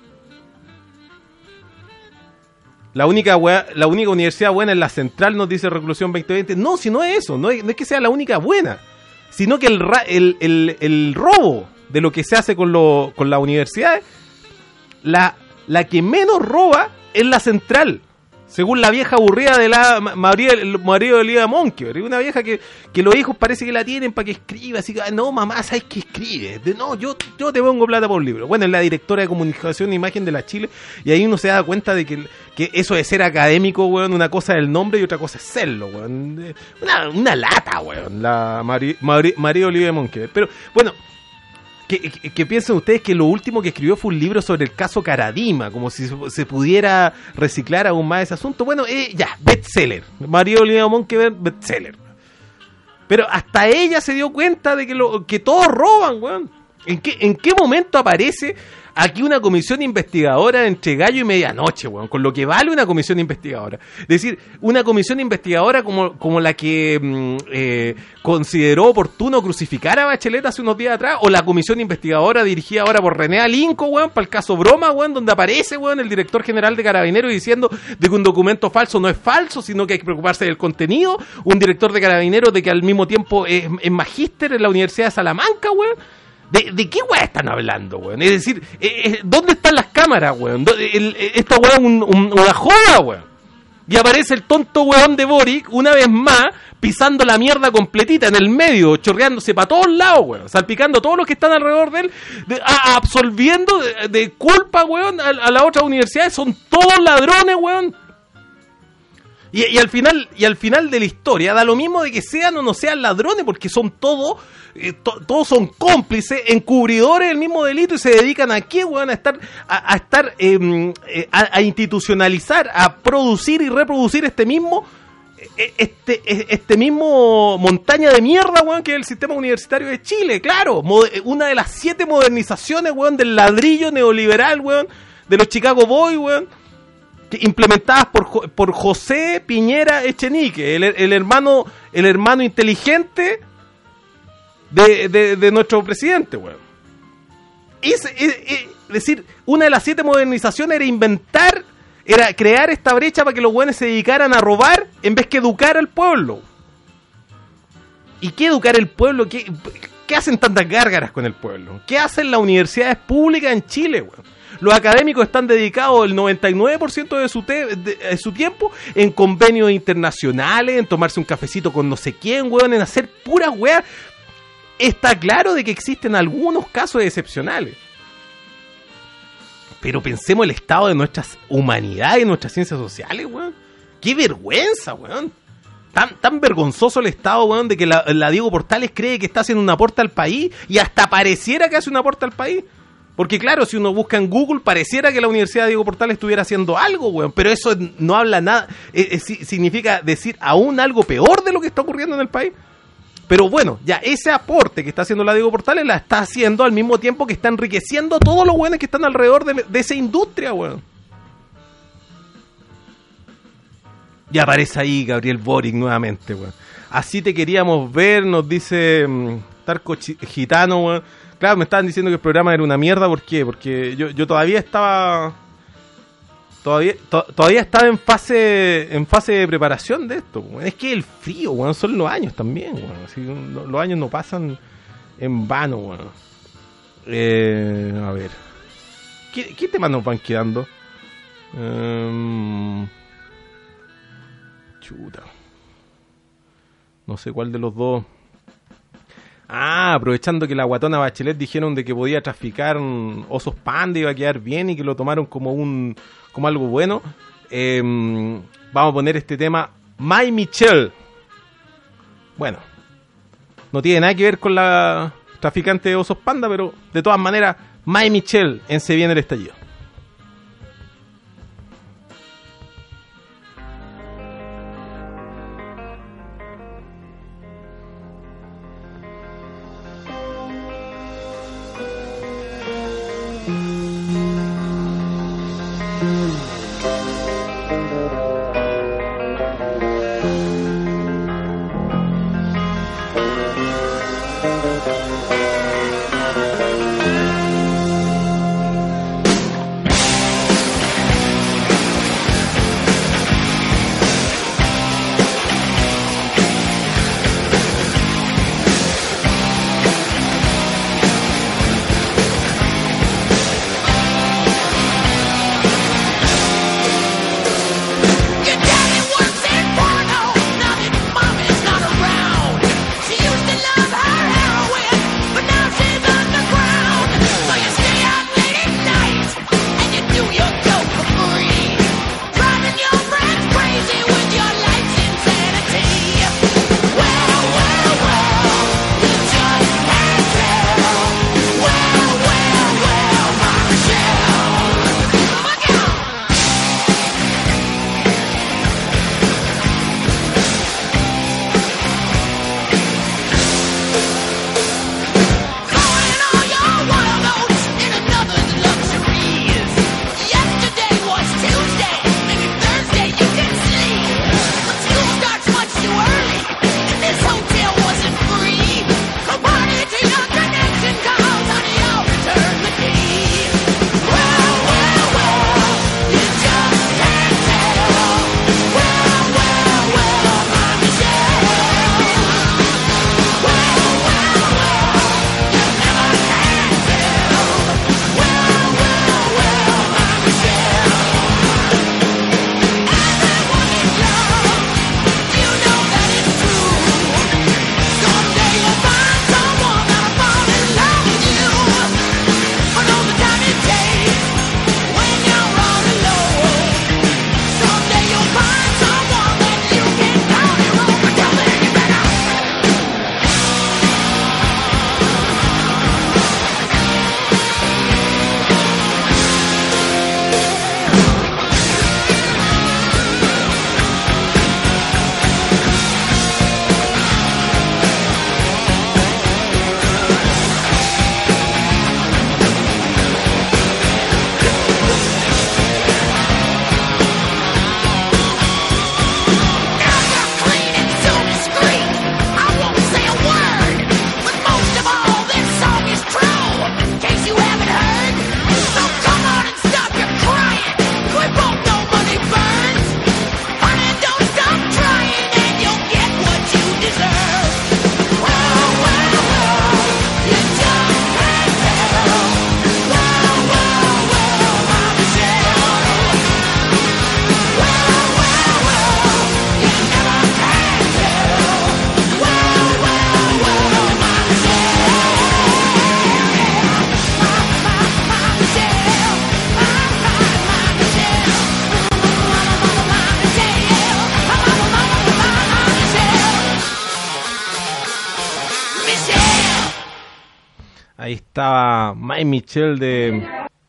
La única wea, la única universidad buena es la Central, nos dice Reclusión veinte veinte. No, si no es eso, no es, no es que sea la única buena, sino que el, ra- el, el, el robo de lo que se hace con, lo, con las universidades, la, la que menos roba es la Central, según la vieja aburrida de la María, el marido de Lía Monkever. Una vieja que, que los hijos parece que la tienen para que escriba, así que, no mamá, ¿sabes qué escribe? De, no, yo, yo te pongo plata por un libro. Bueno, es la directora de comunicación e imagen de la Chile, y ahí uno se da cuenta de que, que eso de ser académico, weón, una cosa es el nombre y otra cosa es serlo, weón. Una, una lata, weón, la María Mari, María Olivia Monkever. Pero, bueno, que, que, que piensen ustedes que lo último que escribió fue un libro sobre el caso Caradima, como si se pudiera reciclar aún más ese asunto. Bueno, eh, ya, bestseller. María Olivia Monkever, bestseller. Pero hasta ella se dio cuenta de que, lo, que todos roban, weón. ¿En qué, ¿En qué momento aparece aquí una comisión investigadora entre gallo y medianoche, weón? Con lo que vale una comisión investigadora. Es decir, una comisión investigadora como, como la que mm, eh, consideró oportuno crucificar a Bachelet hace unos días atrás, o la comisión investigadora dirigida ahora por René Alinco, weón, para el caso Broma, weón, donde aparece, weón, el director general de Carabineros diciendo de que un documento falso no es falso, sino que hay que preocuparse del contenido. Un director de Carabineros de que al mismo tiempo es, es magíster en la Universidad de Salamanca, weón. ¿De, ¿De qué weá están hablando, weón? Es decir, eh, ¿dónde están las cámaras, weón? El, esta weá es un, un, una joda, weón. Y aparece el tonto weón de Boric, una vez más, pisando la mierda completita en el medio, chorreándose para todos lados, weón. Salpicando a todos los que están alrededor de él, de, a, absolviendo de, de culpa, weón, a, a las otras universidades. Son todos ladrones, weón. Y, y al final y al final de la historia da lo mismo de que sean o no sean ladrones, porque son todos eh, to, todos son cómplices, encubridores del mismo delito, y se dedican a qué, weón, a estar a, a estar eh, eh, a, a institucionalizar, a producir y reproducir este mismo eh, este este mismo montaña de mierda, weón, que es el sistema universitario de Chile. Claro, una de las siete modernizaciones, weón, del ladrillo neoliberal, weón, de los Chicago Boys, weón, implementadas por, por José Piñera Echenique, el, el hermano el hermano inteligente de, de, de nuestro presidente, weón. Es, es, es decir, una de las siete modernizaciones era inventar, era crear esta brecha para que los weones se dedicaran a robar en vez que educar al pueblo. ¿Y qué educar el pueblo? ¿Qué, qué hacen tantas gárgaras con el pueblo? ¿Qué hacen las universidades públicas en Chile, weón? Los académicos están dedicados el noventa y nueve por ciento de su, te- de, de su tiempo en convenios internacionales, en tomarse un cafecito con no sé quién, weón, en hacer puras weas. Está claro de que existen algunos casos excepcionales. Pero pensemos el estado de nuestras humanidades y nuestras ciencias sociales, weón. ¡Qué vergüenza, weón! Tan, tan vergonzoso el estado, weón, de que la, la Diego Portales cree que está haciendo un aporte al país y hasta pareciera que hace un aporte al país. Porque claro, si uno busca en Google, pareciera que la Universidad Diego Portales estuviera haciendo algo, weón. Pero eso no habla nada, eh, eh, significa decir aún algo peor de lo que está ocurriendo en el país. Pero bueno, ya ese aporte que está haciendo la Diego Portales la está haciendo al mismo tiempo que está enriqueciendo a todos los weones que están alrededor de, de esa industria, weón. Y aparece ahí Gabriel Boric nuevamente, weón. Así te queríamos ver, nos dice um, Tarco Ch- Gitano, weón. Claro, me estaban diciendo que el programa era una mierda. ¿Por qué? Porque yo, yo todavía estaba todavía to, todavía estaba en fase en fase de preparación de esto, weón. Es que el frío, weón, son los años también, weón. Así, no, los años no pasan en vano, weón. Eh, a ver, ¿qué, qué temas nos van quedando? Um, chuta, no sé cuál de los dos. Ah, aprovechando que la guatona Bachelet dijeron de que podía traficar osos panda y iba a quedar bien y que lo tomaron como un como algo bueno, eh, vamos a poner este tema My Michelle. Bueno, no tiene nada que ver con la traficante de osos panda, pero de todas maneras, My Michelle en Se Viene el Estallido. Ahí estaba Mike Michel de...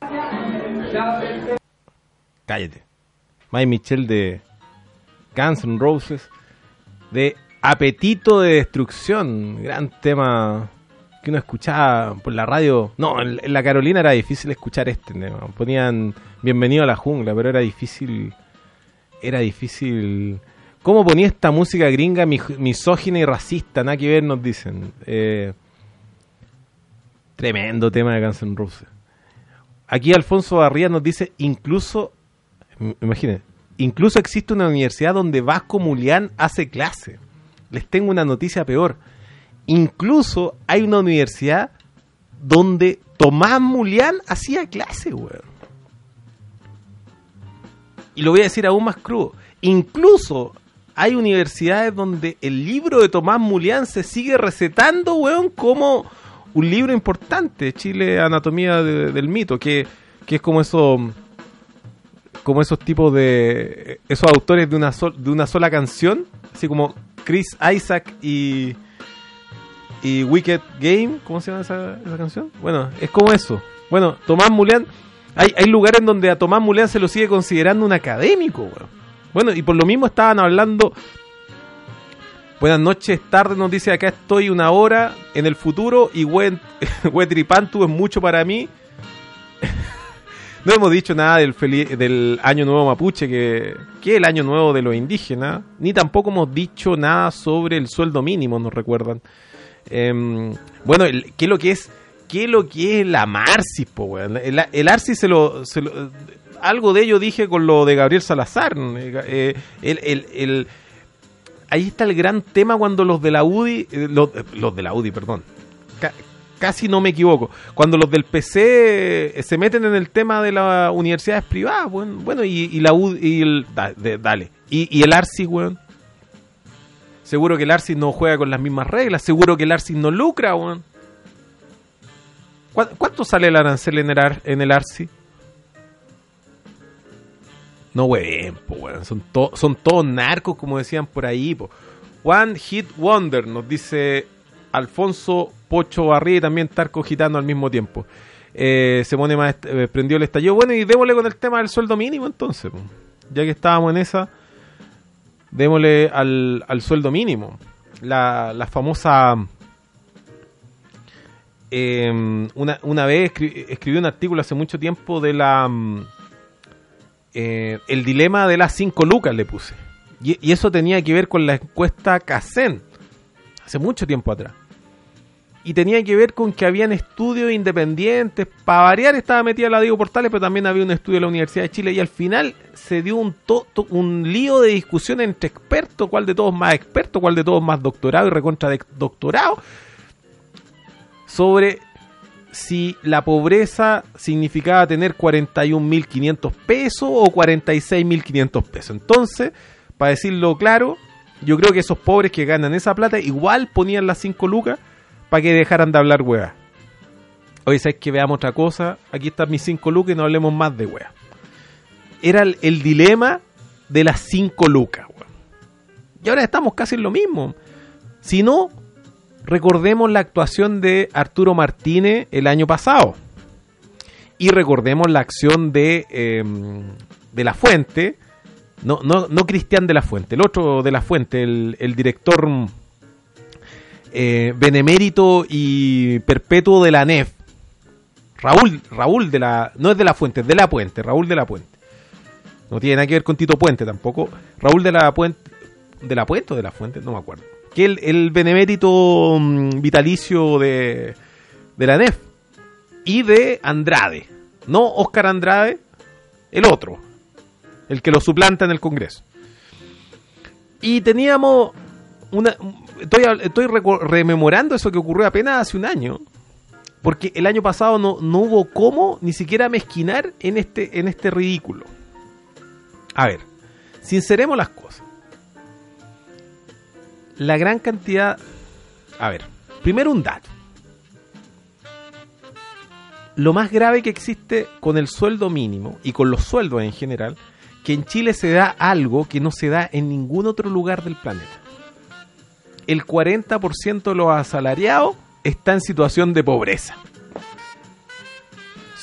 Cállate. Mike Michel de Guns N' Roses, de Apetito de Destrucción, gran tema que uno escuchaba por la radio. No, en, en la Carolina era difícil escuchar este tema. Ponían Bienvenido a la Jungla, pero era difícil. Era difícil. ¿Cómo ponía esta música gringa mis, misógina y racista? Nada que ver, nos dicen. Eh, tremendo tema de Guns N' Roses. Aquí Alfonso Barría nos dice, incluso, imagínense, incluso existe una universidad donde Vasco Mulián hace clase. Les tengo una noticia peor. Incluso hay una universidad donde Tomás Mulián hacía clase, weón. Y lo voy a decir aún más crudo. Incluso hay universidades donde el libro de Tomás Mulián se sigue recetando, weón, como un libro importante. Chile, Anatomía de, del Mito, que, que es como eso... como esos tipos de... esos autores de una, sol, de una sola canción, así como Chris Isaac y... y Wicked Game, ¿cómo se llama esa, esa canción? Bueno, es como eso. Bueno, Tomás Mulián, hay, hay lugares en donde a Tomás Mulián se lo sigue considerando un académico, bueno. Bueno, y por lo mismo estaban hablando... Buenas noches, tarde, nos dice acá estoy una hora en el futuro y Huetripantu es mucho para mí. No hemos dicho nada del, feliz, del Año Nuevo Mapuche, que, que es el Año Nuevo de los indígenas, ni tampoco hemos dicho nada sobre el sueldo mínimo, nos recuerdan. Eh, bueno, el, ¿qué es lo que es qué es lo que es la Marcis, po, weón? El, el Arcis se lo, se lo... Algo de ello dije con lo de Gabriel Salazar. Eh, el, el, el, ahí está el gran tema cuando los de la U D I... Los, los de la U D I, perdón. Ca, Casi no me equivoco. Cuando los del P C se meten en el tema de las universidades privadas, bueno, bueno y, y la U D I, y el, da, de, dale. Y, y el Arcis, weón. Seguro que el Arcis no juega con las mismas reglas. Seguro que el Arcis no lucra, weón. ¿Cuánto sale el arancel en el, Ar, en el Arcis? No, weón, po, weón. Son, to, son todos narcos, como decían por ahí, po. One Hit Wonder, nos dice Alfonso Pocho Barría, y también Tarco Gitano al mismo tiempo. Eh, se pone más, eh, prendió el estallido. Bueno, y démosle con el tema del sueldo mínimo entonces, po. Ya que estábamos en esa, démosle al, al sueldo mínimo. La, la famosa... Eh, una, una vez escri, escribí un artículo hace mucho tiempo de la... Eh, el dilema de las cinco lucas, le puse. Y, y eso tenía que ver con la encuesta Casen, hace mucho tiempo atrás. Y tenía que ver con que habían estudios independientes. Para variar estaba metida la Diego Portales, pero también había un estudio de la Universidad de Chile. Y al final se dio un, to, to, un lío de discusión entre expertos. ¿Cuál de todos más experto? ¿Cuál de todos más doctorado y recontra de doctorado? Sobre si la pobreza significaba tener cuarenta y un mil quinientos pesos o cuarenta y seis mil quinientos pesos. Entonces, para decirlo claro, yo creo que esos pobres que ganan esa plata igual ponían las cinco lucas para que dejaran de hablar hueá. Oye, ¿sabes que veamos otra cosa? Aquí están mis cinco lucas y no hablemos más de hueá. Era el, el dilema de las cinco lucas, hueá. Y ahora estamos casi en lo mismo. Si no, recordemos la actuación de Arturo Martínez el año pasado. Y recordemos la acción de, eh, de La Fuente. No, no, no Cristian de La Fuente, el otro de La Fuente, el, el director... Eh, benemérito y perpetuo de la N E F, Raúl, Raúl de la, no es de La Fuente, es de La Puente, Raúl de La Puente, no tiene nada que ver con Tito Puente tampoco, Raúl de La Puente, de La Puente o de La Fuente, no me acuerdo, que el, el benemérito um, vitalicio de, de la N E F y de Andrade, no Óscar Andrade, el otro, el que lo suplanta en el Congreso. Y teníamos una... Estoy, estoy rememorando eso que ocurrió apenas hace un año, porque el año pasado no, no hubo cómo ni siquiera mezquinar en este, en este ridículo. A ver, sinceremos las cosas. La gran cantidad... A ver, primero un dato. Lo más grave que existe con el sueldo mínimo y con los sueldos en general, que en Chile se da algo que no se da en ningún otro lugar del planeta. El cuarenta por ciento de los asalariados está en situación de pobreza.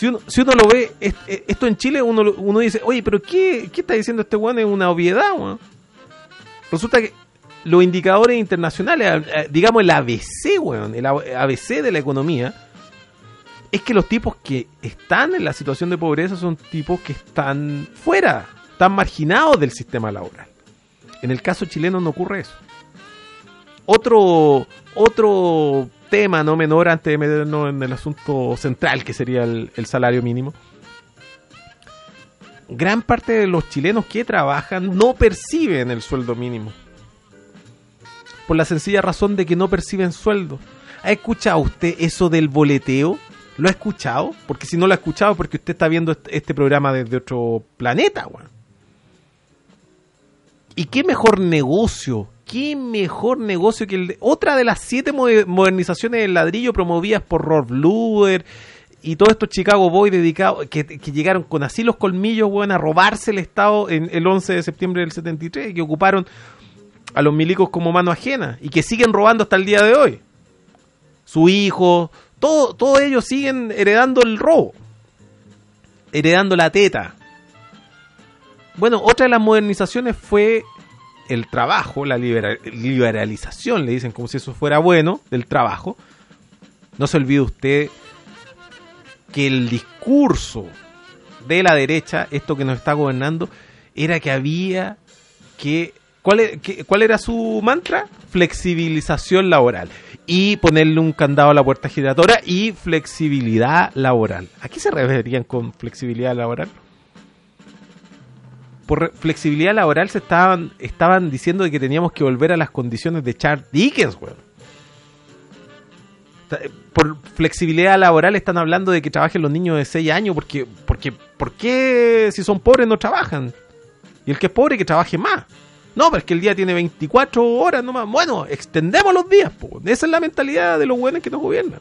Si uno, si uno lo ve, es, es, esto en Chile, uno, uno dice, oye, pero ¿qué, qué está diciendo este weón? Es una obviedad, weón. Resulta que los indicadores internacionales, digamos el A B C, weón, el A B C de la economía, es que los tipos que están en la situación de pobreza son tipos que están fuera, están marginados del sistema laboral. En el caso chileno no ocurre eso. Otro, otro tema no menor antes de meternos en el asunto central, que sería el, el salario mínimo. Gran parte de los chilenos que trabajan no perciben el sueldo mínimo. Por la sencilla razón de que no perciben sueldo. ¿Ha escuchado usted eso del boleteo? ¿Lo ha escuchado? Porque si no lo ha escuchado, porque usted está viendo este, este programa desde otro planeta, weón. ¿Y qué mejor negocio? ¿Qué mejor negocio que el de... Otra de las siete modernizaciones del ladrillo promovidas por Rolf Luder y todos estos Chicago Boys dedicados, que, que llegaron con así los colmillos, weón, a robarse el Estado en el once de septiembre del setenta y tres, que ocuparon a los milicos como mano ajena y que siguen robando hasta el día de hoy. Su hijo, todo, todos ellos siguen heredando el robo, heredando la teta. Bueno, otra de las modernizaciones fue el trabajo, la libera- liberalización, le dicen como si eso fuera bueno, del trabajo. No se olvide usted que el discurso de la derecha, esto que nos está gobernando, era que había que... ¿Cuál, es, que, ¿Cuál era su mantra? Flexibilización laboral. Y ponerle un candado a la puerta giratoria y flexibilidad laboral. ¿A qué se referían con flexibilidad laboral? Por flexibilidad laboral se estaban, estaban diciendo de que teníamos que volver a las condiciones de Charles Dickens, weón. Por flexibilidad laboral están hablando de que trabajen los niños de seis años porque, porque, ¿por qué si son pobres no trabajan? Y el que es pobre que trabaje más. No, pero es que el día tiene veinticuatro horas nomás. Bueno, extendemos los días, po. Esa es la mentalidad de los buenos que nos gobiernan.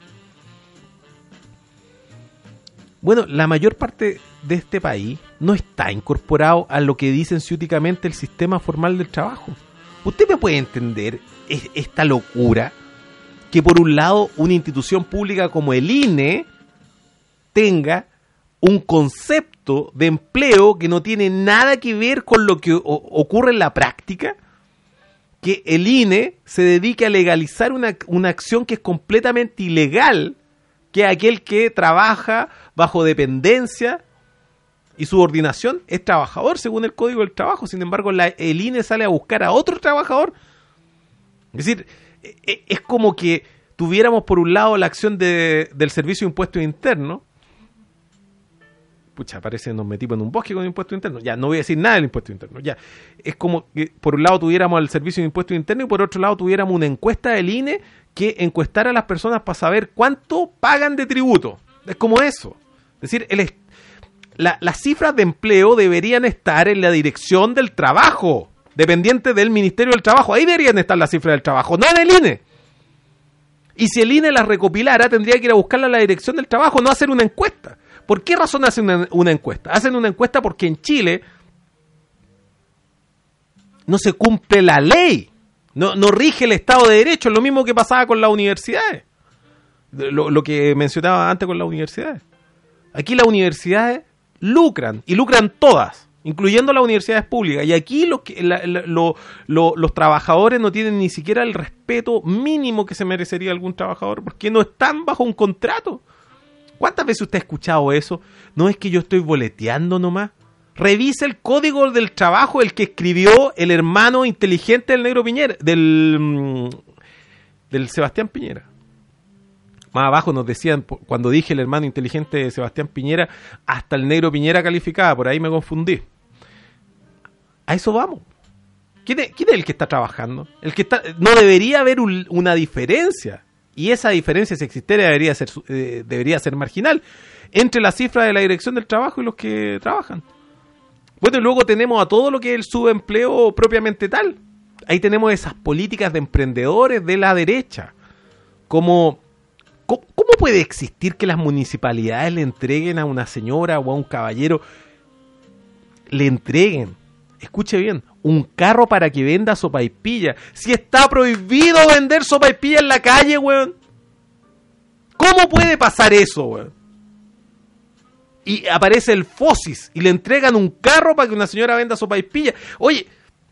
Bueno, la mayor parte de este país no está incorporado a lo que dicen ciúticamente el sistema formal del trabajo. ¿Usted me puede entender esta locura? Que por un lado una institución pública como el I N E tenga un concepto de empleo que no tiene nada que ver con lo que o- ocurre en la práctica, que el I N E se dedique a legalizar una, una acción que es completamente ilegal, que aquel que trabaja bajo dependencia y subordinación es trabajador según el Código del Trabajo. Sin embargo, la, el I N E sale a buscar a otro trabajador. Es decir, es como que tuviéramos por un lado la acción de, del Servicio de Impuestos Internos. Pucha, parece que nos metimos en un bosque con impuestos internos. Ya, no voy a decir nada del impuesto interno. Ya, es como que por un lado tuviéramos el Servicio de Impuestos Internos y por otro lado tuviéramos una encuesta del I N E que encuestara a las personas para saber cuánto pagan de tributo. Es como eso. Es decir, el, la, las cifras de empleo deberían estar en la Dirección del Trabajo, dependiente del Ministerio del Trabajo. Ahí deberían estar las cifras del trabajo, no en el I N E. Y si el I N E las recopilara, tendría que ir a buscarla a la Dirección del Trabajo, no hacer una encuesta. ¿Por qué razón hacen una, una encuesta? Hacen una encuesta porque en Chile no se cumple la ley, no, no rige el Estado de Derecho, es lo mismo que pasaba con las universidades, lo, lo que mencionaba antes con las universidades. Aquí las universidades lucran, y lucran todas, incluyendo las universidades públicas, y aquí los, que, la, la, lo, lo, los trabajadores no tienen ni siquiera el respeto mínimo que se merecería algún trabajador, porque no están bajo un contrato. ¿Cuántas veces usted ha escuchado eso? No es que yo estoy boleteando nomás. Revisa el Código del Trabajo, el que escribió el hermano inteligente del Negro Piñera, del, del Sebastián Piñera. Más abajo nos decían, cuando dije el hermano inteligente de Sebastián Piñera, hasta el Negro Piñera calificaba, por ahí me confundí. A eso vamos. ¿Quién es, quién es el que está trabajando? El que está, no debería haber un, una diferencia. Y esa diferencia, si existiera, debería ser, eh, debería ser marginal entre la cifra de la Dirección del Trabajo y los que trabajan. Bueno, y luego tenemos a todo lo que es el subempleo propiamente tal. Ahí tenemos esas políticas de emprendedores de la derecha. Como, ¿cómo, cómo puede existir que las municipalidades le entreguen a una señora o a un caballero, le entreguen, escuche bien, un carro para que venda sopaipilla? Si está prohibido vender sopaipilla en la calle, weón. ¿Cómo puede pasar eso, weón? y aparece el Fosis y le entregan un carro para que una señora venda sopaipilla. Oye,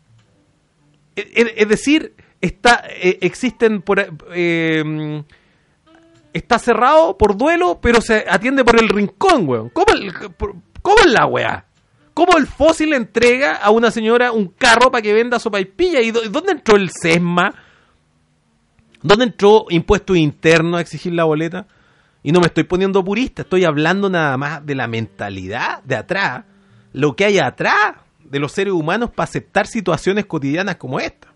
es, es decir, está eh, existen por eh, está cerrado por duelo, pero se atiende por el rincón, weón. ¿Cómo, el, cómo es la weá? ¿Cómo el Fósil le entrega a una señora un carro para que venda sopaipilla? ¿Y dónde entró el SESMA? ¿Dónde entró Impuestos Internos a exigir la boleta? Y no me estoy poniendo purista, estoy hablando nada más de la mentalidad de atrás, lo que hay atrás de los seres humanos para aceptar situaciones cotidianas como esta.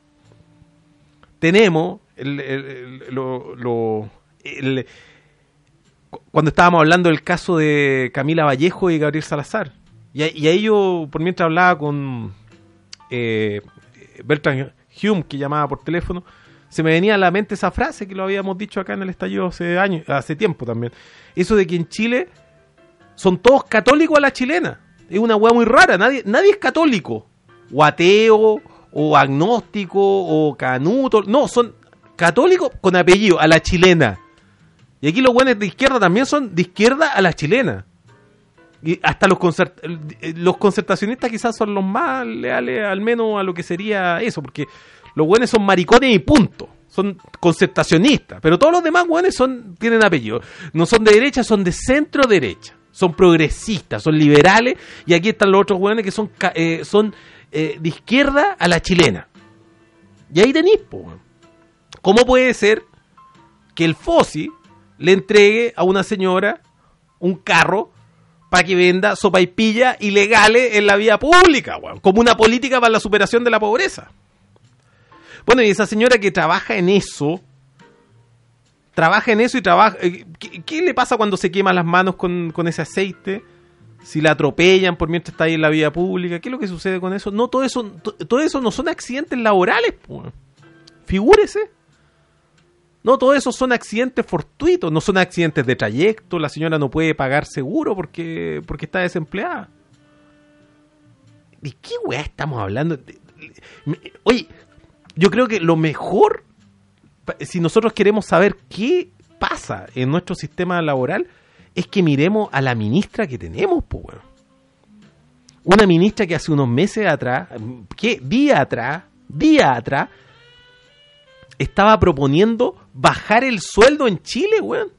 Tenemos el, el, el, lo, lo, el, cuando estábamos hablando del caso de Camila Vallejo y Gabriel Salazar, y, y ahí yo, por mientras hablaba con eh, Bertrand Hume, que llamaba por teléfono, se me venía a la mente esa frase que lo habíamos dicho acá en el estallido hace años, hace tiempo también. Eso de que en Chile son todos católicos a la chilena. Es una hueá muy rara. Nadie, nadie es católico. O ateo, o agnóstico, o canuto. No, son católicos con apellido, a la chilena. Y aquí los buenos de izquierda también son de izquierda a la chilena. Y hasta los, concert los concertacionistas quizás son los más leales, al menos a lo que sería eso, porque los güeyes son maricones y punto. Son concertacionistas. Pero todos los demás güeyes son, tienen apellido. No son de derecha, son de centro derecha. Son progresistas, son liberales. Y aquí están los otros güeyes que son, eh, son eh, de izquierda a la chilena. Y ahí tenéis, po. ¿Cómo puede ser que el Fosi le entregue a una señora un carro para que venda sopaipilla ilegales en la vía pública, güey? Como una política para la superación de la pobreza. Bueno, y esa señora que trabaja en eso, trabaja en eso y trabaja... ¿Qué, qué le pasa cuando se quema las manos con, con ese aceite? Si la atropellan por mientras está ahí en la vía pública, ¿qué es lo que sucede con eso? No, todo eso, to, todo eso no son accidentes laborales, pues. Figúrese. No, todo eso son accidentes fortuitos, no son accidentes de trayecto. La señora no puede pagar seguro porque, porque está desempleada. ¿De qué weá estamos hablando? Oye... Yo creo que lo mejor, si nosotros queremos saber qué pasa en nuestro sistema laboral, es que miremos a la ministra que tenemos, pues, bueno. Una ministra que hace unos meses atrás, ¿qué? Día atrás, día atrás, estaba proponiendo bajar el sueldo en Chile, weón.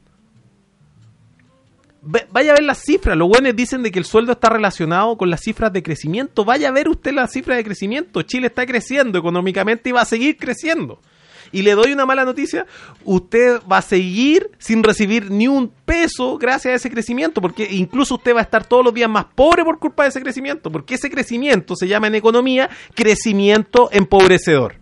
Vaya a ver las cifras. Los buenos dicen de que el sueldo está relacionado con las cifras de crecimiento. Vaya a ver usted las cifras de crecimiento. Chile está creciendo económicamente y va a seguir creciendo. Y le doy una mala noticia. Usted va a seguir sin recibir ni un peso gracias a ese crecimiento, porque incluso usted va a estar todos los días más pobre por culpa de ese crecimiento, porque ese crecimiento se llama en economía crecimiento empobrecedor.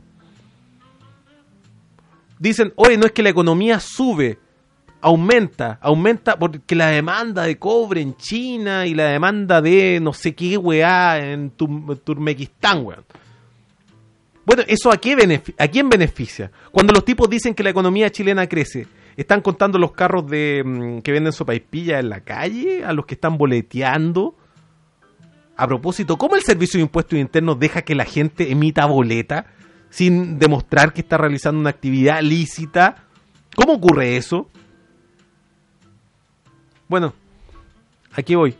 Dicen, oye, no es que la economía sube, aumenta, aumenta porque la demanda de cobre en China y la demanda de no sé qué weá en Turmequistán, weón. Bueno, ¿eso a, qué beneficia, a quién beneficia? Cuando los tipos dicen que la economía chilena crece, ¿están contando los carros de mmm, que venden sopaipilla en la calle? ¿A los que están boleteando? A propósito, ¿cómo el Servicio de Impuestos Internos deja que la gente emita boleta sin demostrar que está realizando una actividad lícita? ¿Cómo ocurre eso? Bueno, aquí voy.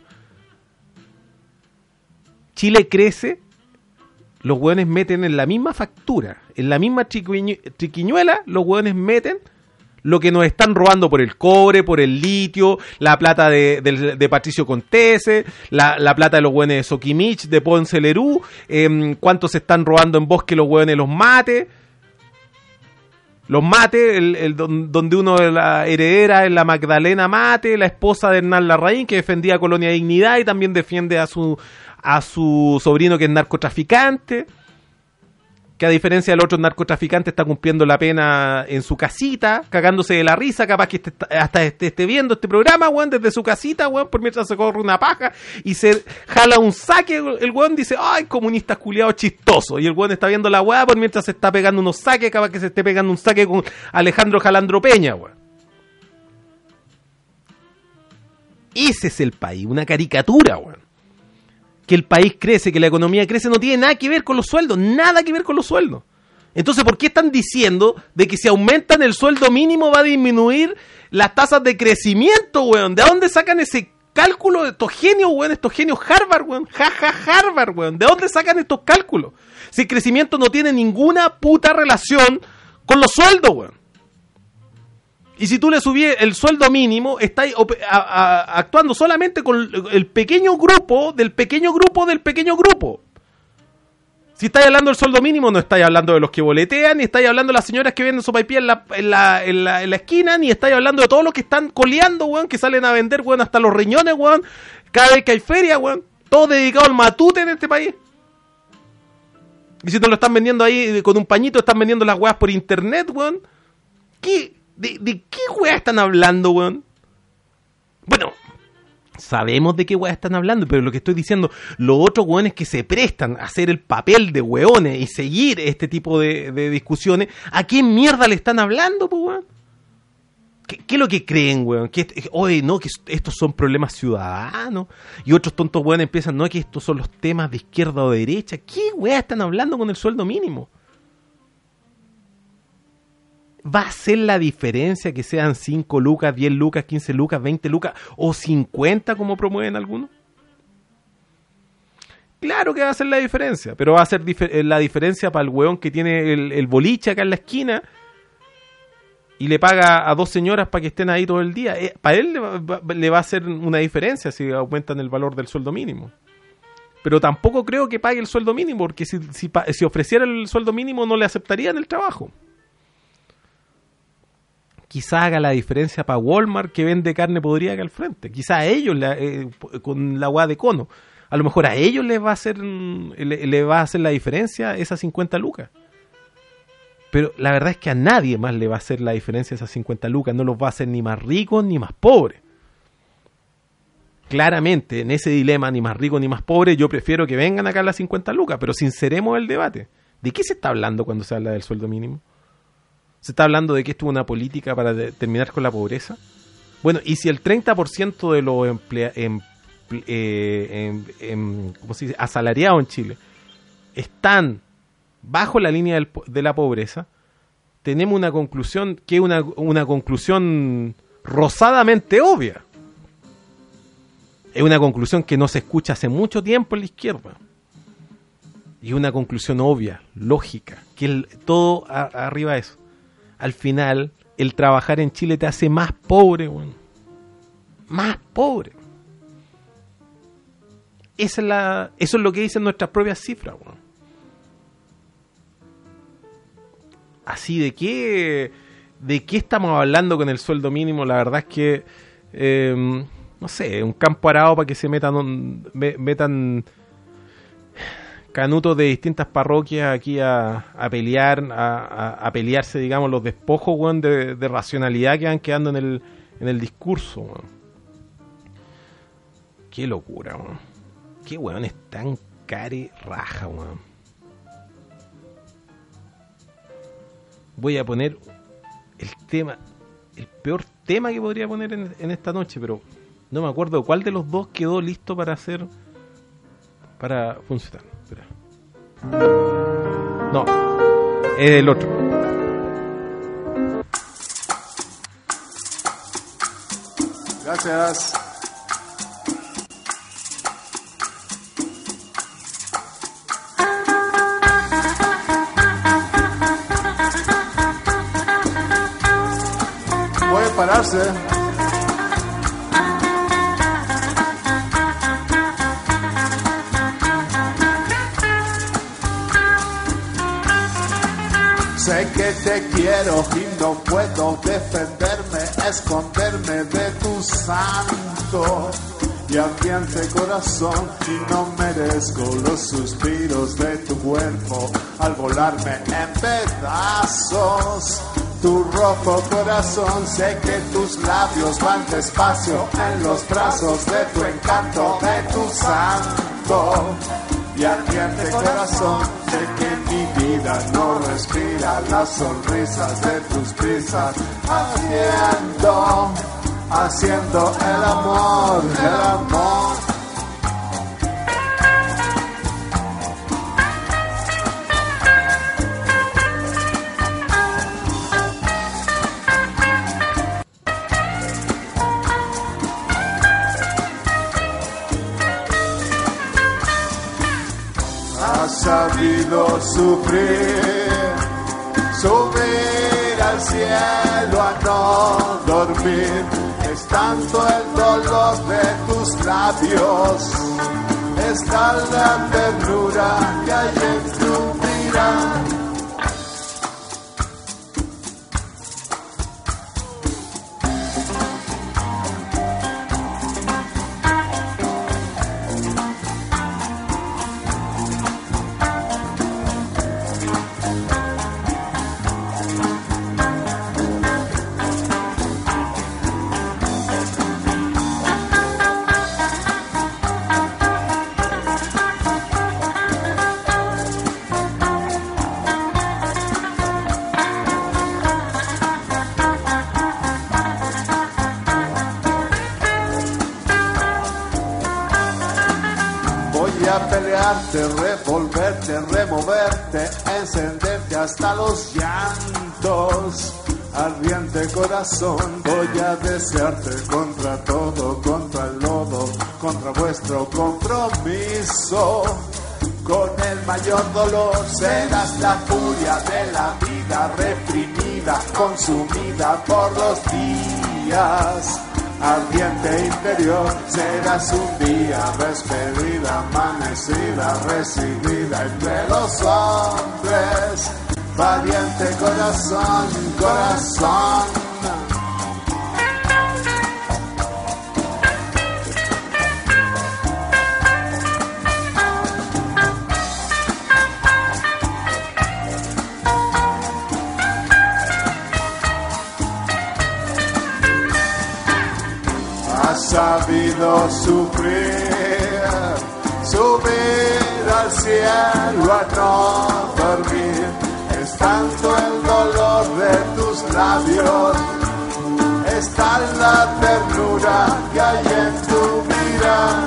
Chile crece, los hueones meten en la misma factura, en la misma triquiñu- triquiñuela, los hueones meten lo que nos están robando por el cobre, por el litio, la plata de, de, de Patricio Contese, la, la plata de los hueones de Soquimich, de Ponce Lerú, eh, cuánto se están robando en Bosque los hueones los mates. Los Mate, el, el, donde uno de la heredera es la Magdalena Mate, la esposa de Hernán Larraín, que defendía Colonia Dignidad y también defiende a su a su sobrino que es narcotraficante, que a diferencia del otro narcotraficante está cumpliendo la pena en su casita, cagándose de la risa, capaz que esté, hasta esté, esté viendo este programa, weón, desde su casita, weón, por mientras se corre una paja y se jala un saque, el weón dice, ay, comunistas culiados chistosos, y el weón está viendo la weá por mientras se está pegando unos saques, capaz que se esté pegando un saque con Alejandro Jalandro Peña, weón. Ese es el país, una caricatura, weón. Que el país crece, que la economía crece, no tiene nada que ver con los sueldos, nada que ver con los sueldos. Entonces, ¿por qué están diciendo de que si aumentan el sueldo mínimo va a disminuir las tasas de crecimiento, weón? ¿De dónde sacan ese cálculos, estos genios, weón, estos genios Harvard, weón, jaja Harvard, weón. ¿De dónde sacan estos cálculos? Si el crecimiento no tiene ninguna puta relación con los sueldos, weón. Y si tú le subís el sueldo mínimo, estáis a, a, actuando solamente con el pequeño grupo del pequeño grupo del pequeño grupo. Si estáis hablando del sueldo mínimo, no estáis hablando de los que boletean, ni estáis hablando de las señoras que venden sopaipilla en la, en la, en la, en la esquina, ni estáis hablando de todos los que están coleando, weón, que salen a vender, weón, hasta los riñones, weón, cada vez que hay feria, weón, todo dedicado al matute en este país. Y si te lo están vendiendo ahí con un pañito, están vendiendo las weas por internet, weón. ¿Qué, de, ¿De qué weas están hablando, weón? Bueno, sabemos de qué weas están hablando, pero lo que estoy diciendo, los otros weones que se prestan a hacer el papel de weones y seguir este tipo de, de discusiones, ¿a qué mierda le están hablando, pues, weón? ¿Qué, ¿Qué es lo que creen, weón? Que, oye, no, que estos son problemas ciudadanos. Y otros tontos weones empiezan, no, que estos son los temas de izquierda o de derecha. ¿Qué weas están hablando con el sueldo mínimo? ¿Va a hacer la diferencia que sean cinco lucas, diez lucas, quince lucas, veinte lucas o cincuenta como promueven algunos? Claro que va a hacer la diferencia, pero va a hacer dif- la diferencia para el weón que tiene el, el boliche acá en la esquina y le paga a dos señoras para que estén ahí todo el día. Eh, para él le va, le va a hacer una diferencia si aumentan el valor del sueldo mínimo. Pero tampoco creo que pague el sueldo mínimo, porque si, si, si ofreciera el sueldo mínimo no le aceptarían el trabajo. Quizá haga la diferencia para Walmart, que vende carne podrida acá al frente. Quizá a ellos, eh, con la hueá de cono, a lo mejor a ellos les va a hacer le, le va a hacer la diferencia esas cincuenta lucas. Pero la verdad es que a nadie más le va a hacer la diferencia esas cincuenta lucas. No los va a hacer ni más ricos ni más pobres. Claramente, en ese dilema, ni más rico ni más pobre, yo prefiero que vengan acá las cincuenta lucas. Pero sinceremos el debate. ¿De qué se está hablando cuando se habla del sueldo mínimo? ¿Se está hablando de que esto es una política para de, terminar con la pobreza? Bueno, y si el treinta por ciento de los emplea, em, eh, em, em, ¿cómo se dice? asalariados en Chile están bajo la línea del, de la pobreza, tenemos una conclusión que es una, una conclusión rosadamente obvia. Es una conclusión que no se escucha hace mucho tiempo en la izquierda. Y una conclusión obvia, lógica, que el, todo a, arriba de eso. Al final, el trabajar en Chile te hace más pobre, weón. Más pobre. Esa es la, eso es lo que dicen nuestras propias cifras, weón. Así, ¿de qué, de qué estamos hablando con el sueldo mínimo? La verdad es que, eh, no sé, un campo arado para que se metan, metan canutos de distintas parroquias aquí a, a pelear, a, a, a pelearse, digamos, los despojos, weón, de, de racionalidad que van quedando en el, en el discurso, weón. Qué locura, weón. Qué weón es tan care raja, weón. Voy a poner el tema, el peor tema que podría poner en, en esta noche, pero no me acuerdo cuál de los dos quedó listo para hacer, para funcionar. Espera. No, es el otro. Gracias. Puede pararse. Sé que te quiero y no puedo defenderme, esconderme de tu santo y ardiente corazón, y no merezco los suspiros de tu cuerpo al volarme en pedazos. Tu rojo corazón, sé que tus labios van despacio en los brazos de tu encanto, de tu santo y ardiente corazón. Sé que mi vida no respira las sonrisas de tus prisas, haciendo, haciendo el amor, el amor. sabido sufrir, subir al cielo a no dormir. Es tanto el dolor de tus labios, es tal la ternura que hay en tu mirada. Revolverte, removerte, encenderte hasta los llantos. Ardiente corazón, voy a desearte contra todo, contra el lodo, contra vuestro compromiso. Con el mayor dolor serás la furia de la vida reprimida, consumida por los días. Ardiente interior, serás un día despedida, amanecida, recibida entre los hombres. Valiente corazón, corazón. Sabido sufrir, subir al cielo a no dormir. Es tanto el dolor de tus labios, es tal la ternura que hay en tu mirada.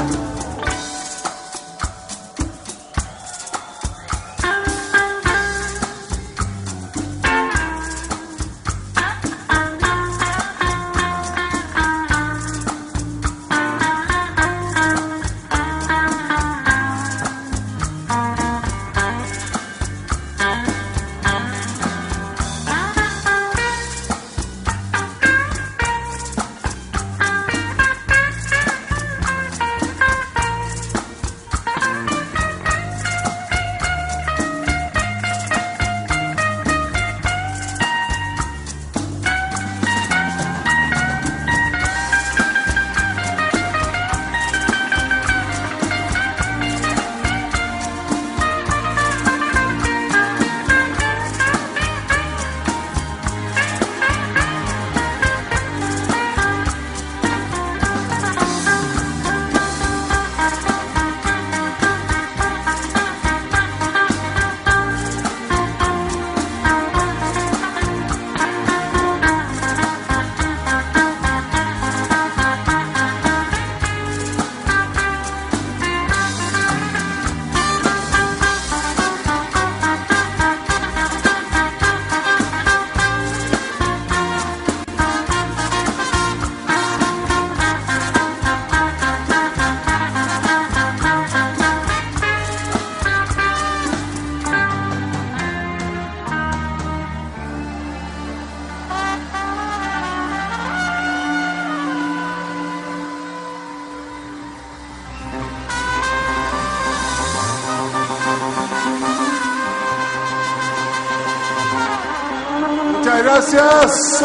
Gracias.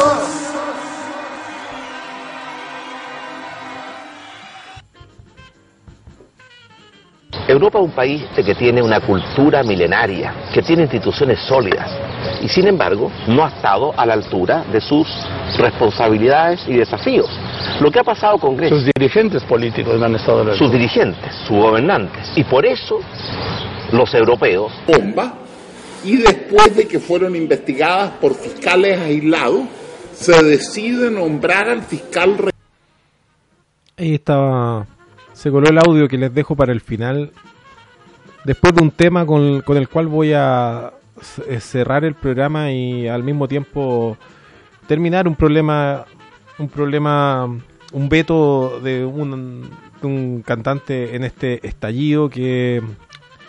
Europa es un país que tiene una cultura milenaria, que tiene instituciones sólidas y sin embargo no ha estado a la altura de sus responsabilidades y desafíos. Lo que ha pasado con Grecia... Sus dirigentes políticos no han estado a la altura. Sus dirigentes, sus gobernantes. Y por eso los europeos... Bomba. Y después de que fueron investigadas por fiscales aislados, se decide nombrar al fiscal... Ahí estaba, se coló el audio que les dejo para el final, después de un tema con, con el cual voy a cerrar el programa y al mismo tiempo terminar un problema, un problema, un veto de un, de un cantante en este estallido que...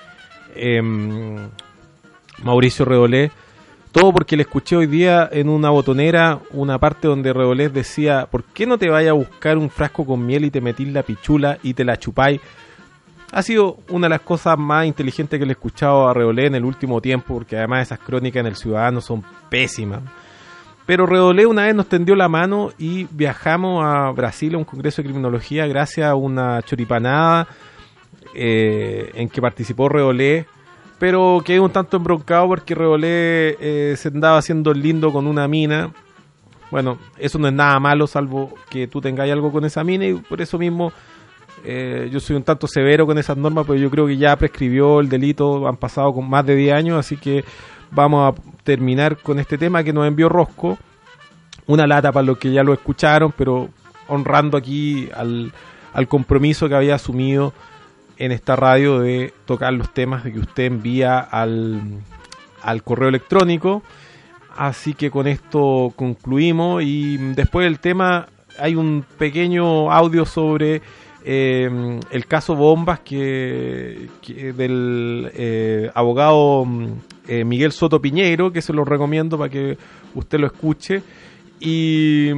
eh, Mauricio Redolé. Todo porque le escuché hoy día en una botonera una parte donde Redolés decía: ¿por qué no te vayas a buscar un frasco con miel y te metís la pichula y te la chupáis? Ha sido una de las cosas más inteligentes que le he escuchado a Redolés en el último tiempo, porque además esas crónicas en El Ciudadano son pésimas. Pero Redolés una vez nos tendió la mano y viajamos a Brasil a un congreso de criminología gracias a una choripanada eh, en que participó Redolés. Pero quedé un tanto embroncado porque Redolé eh, se andaba haciendo el lindo con una mina. Bueno, eso no es nada malo, salvo que tú tengáis algo con esa mina, y por eso mismo eh, yo soy un tanto severo con esas normas, pero yo creo que ya prescribió el delito, han pasado con más de diez años, así que vamos a terminar con este tema que nos envió Rosco. Una lata para los que ya lo escucharon, pero honrando aquí al, al compromiso que había asumido en esta radio de tocar los temas que usted envía al, al correo electrónico. Así que con esto concluimos, y después del tema hay un pequeño audio sobre eh, el caso Bombas que, que del eh, abogado eh, Miguel Soto Piñeiro, que se lo recomiendo para que usted lo escuche. Y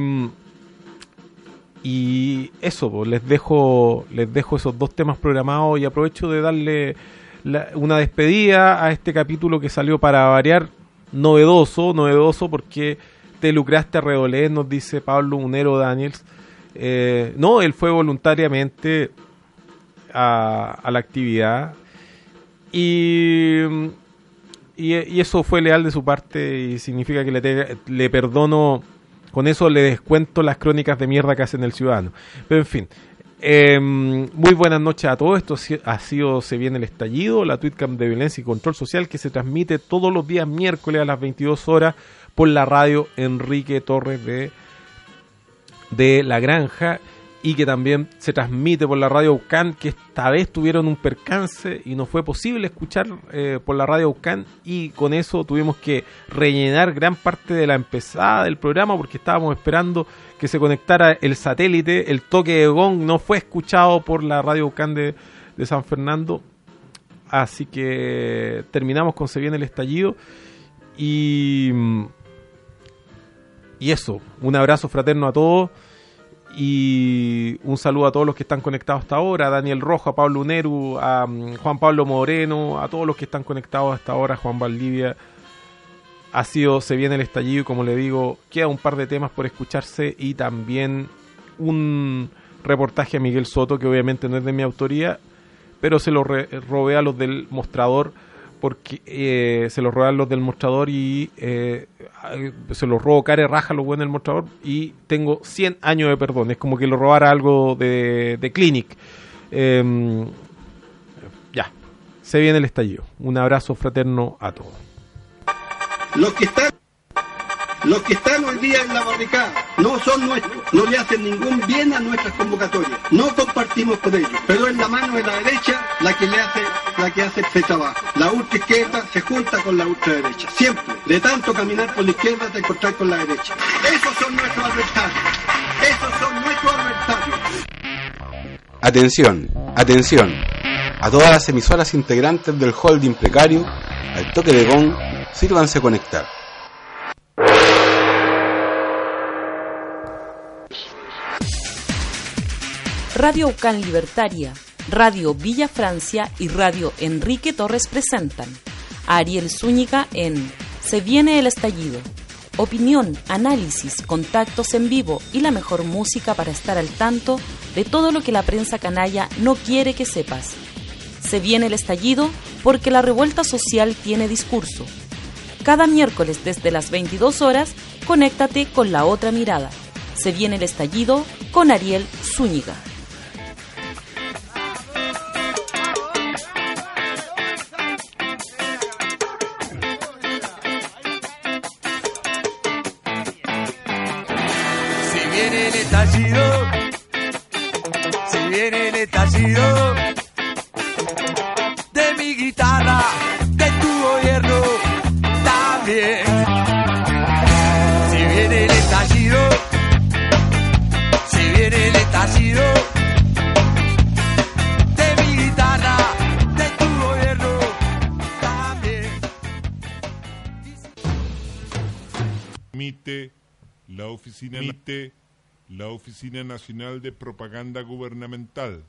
Y eso, pues, les dejo les dejo esos dos temas programados, y aprovecho de darle la, una despedida a este capítulo que salió para variar novedoso, novedoso porque te lucraste a Redolés, nos dice Pablo Unero Daniels. Eh, no, él fue voluntariamente a, a la actividad y, y, y eso fue leal de su parte, y significa que le, te, le perdono. Con eso le descuento las crónicas de mierda que hacen El Ciudadano. Pero en fin, eh, muy buenas noches a todos. Esto ha sido Se Viene el Estallido, la Tweetcam de Violencia y Control Social, que se transmite todos los días miércoles a las veintidós horas por la radio Enrique Torres de, de La Granja, y que también se transmite por la radio Aucán, que esta vez tuvieron un percance y no fue posible escuchar eh, por la radio Aucán, y con eso tuvimos que rellenar gran parte de la empezada del programa porque estábamos esperando que se conectara el satélite. El toque de gong no fue escuchado por la radio Aucán de, de San Fernando, así que terminamos con Se Viene el Estallido. Y, y eso, un abrazo fraterno a todos. Y un saludo a todos los que están conectados hasta ahora, a Daniel Rojo, a Pablo Uneru, a um, Juan Pablo Moreno, a todos los que están conectados hasta ahora, Juan Valdivia. Ha sido Se Viene el Estallido, y como le digo, queda un par de temas por escucharse, y también un reportaje a Miguel Soto, que obviamente no es de mi autoría, pero se lo re- robé a los del Mostrador, porque eh, se los roban los del Mostrador, y eh, se los robo care raja los buenos del Mostrador, y tengo cien años de perdón. Es como que lo robara algo de, de Clinic. Eh, ya, Se Viene el Estallido. Un abrazo fraterno a todos. Los que están Los que están hoy día en la barricada no son nuestros, no le hacen ningún bien a nuestras convocatorias, no compartimos con ellos, pero es la mano de la derecha la que le hace, la que hace este trabajo. La ultra izquierda se junta con la ultraderecha, siempre. De tanto caminar por la izquierda te encontrás con la derecha. Esos son nuestros adversarios, esos son nuestros adversarios. Atención, atención, a todas las emisoras integrantes del holding precario, al toque de gong, sírvanse conectar. Radio Aucán Libertaria, Radio Villa Francia y Radio Enrique Torres presentan a Ariel Zúñiga en Se Viene el Estallido. Opinión, análisis, contactos en vivo y la mejor música para estar al tanto de todo lo que la prensa canalla no quiere que sepas. Se Viene el Estallido porque la revuelta social tiene discurso. Cada miércoles desde las veintidós horas, conéctate con La Otra Mirada. Se Viene el Estallido con Ariel Zúñiga. Se viene el estallido, se viene el estallido de mi guitarra, de tu gobierno también. Se viene el estallido, se viene el estallido de mi guitarra, de tu gobierno Mite, la oficina, Mite, la Oficina Nacional de Propaganda Gubernamental.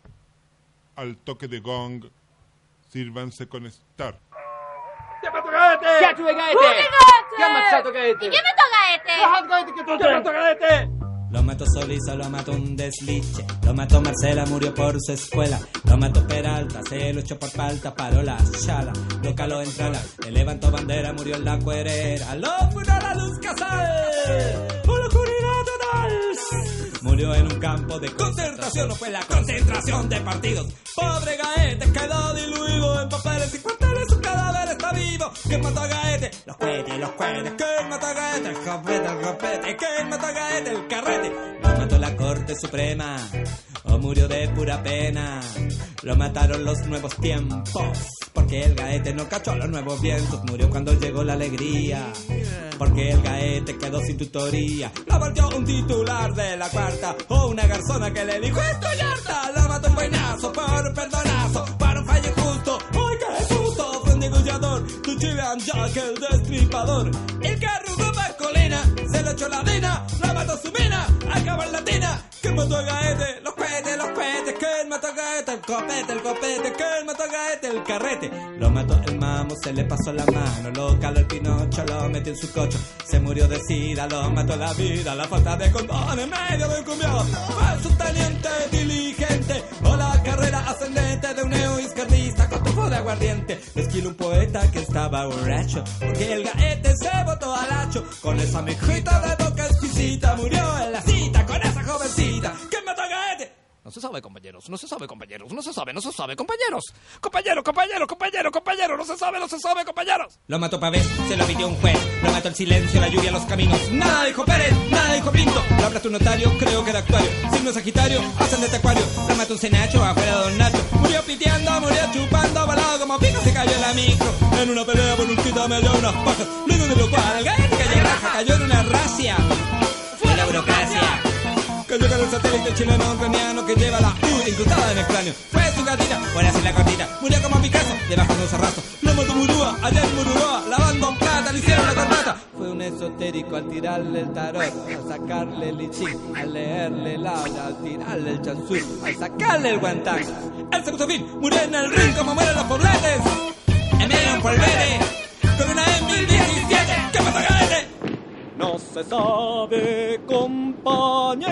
Al toque de gong, sírvanse con estar. Ti ha fatto Gaete! Chi ha tuo Gaete? Chi ha ammazzato Gaete? ¿Y qué mató Gaete? Ah, Gaete, che tu ti ha fatto Gaete! Lo mató Solisa, lo mató un desliche. Lo mató Marcela, murió por su escuela. Lo mató Peralta, se lo echó por falta, paró la chala. Lo caló en trala, le levantó bandera, murió en la cuerera. Lo fue a la luz casal, una oscuridad total. Murió en un campo de concentración, no fue la concentración de partidos. Pobre Gaete quedó diluido en papeles y cuarteles, su cadáver está vivo. ¿Quién mató a Gaete? Los cohetes, los cohetes. ¿Quién mató a Gaete? El copete, el copete. ¿Quién mató a Gaete? El carrete. Lo mató la Corte Suprema, o murió de pura pena. Lo mataron los nuevos tiempos, porque el Gaete no cachó los nuevos vientos. Murió cuando llegó la alegría, porque el Gaete quedó sin tutoría. Lo volteó un titular de la cuarta, o una garzona que le dijo estoy harta. Lo mató un buenazo por un perdonazo, para un fallo injusto. ¡Ay, qué susto! Fue un degollador, tu Chilean Jack, el destripador. El que arrugó Colina, se lo echó la dina, la mató su mina, acabó en la tina. ¿Quién mató a Gaete? Los cohetes, los cohetes. ¿Quién mató a Gaete? El copete, el copete. ¿Quién mató a Gaete? El carrete. Lo mató el mamo, se le pasó la mano. Lo caló el pinocho, lo metió en su cocho. Se murió de sida, lo mató la vida. La falta de condón en medio del cumbiado. Fue su teniente diligente, o la carrera ascendente de un neoizquierdista con tufo de aguardiente. Le esquiló un poeta que estaba borracho, porque el Gaete se botó al hacho. Con esa mijita de boca exquisita murió en la cita con esa jovencita. ¿Quién mató a Gaete? No se sabe, compañeros, no se sabe, compañeros, no se sabe, no se sabe, compañeros. Compañero, compañero, compañero, compañero, no se sabe, no se sabe, compañeros. Lo mató Pavés, se lo pidió un juez. Lo mató el silencio, la lluvia, los caminos. Nada dijo Pérez, nada dijo Pinto. Lo habla tu notario, creo que era actuario. Signo Sagitario, ascendente Acuario. Lo mató un cenacho, afuera Don Nacho. Murió piteando, murió chupando, balado como pico, se cayó en la micro. En una pelea por un quita me dio unas pajas. Luego de lo cual el Gaete cayó en raja, cayó en una racia. Fue la burocracia. Cayó con el satélite chileno ucraniano que lleva la U incrustada en el cráneo. Fue su gatita, buena sin la cortita. Murió como Picasso, debajo de un cerrazo. Lo mató Murúa, allá en Mururoa, lavando en plata, le hicieron la corbata. Fue un esotérico al tirarle el tarot, al sacarle el lichín, al leerle el aura, al tirarle el chansú, al sacarle el guantán. Él se puso fin, murió en el ring como mueren los pobletes. En medio de un polvete, con una M mil diecisiete. ¿Qué pasa, Gaete? No se sabe, compañeros.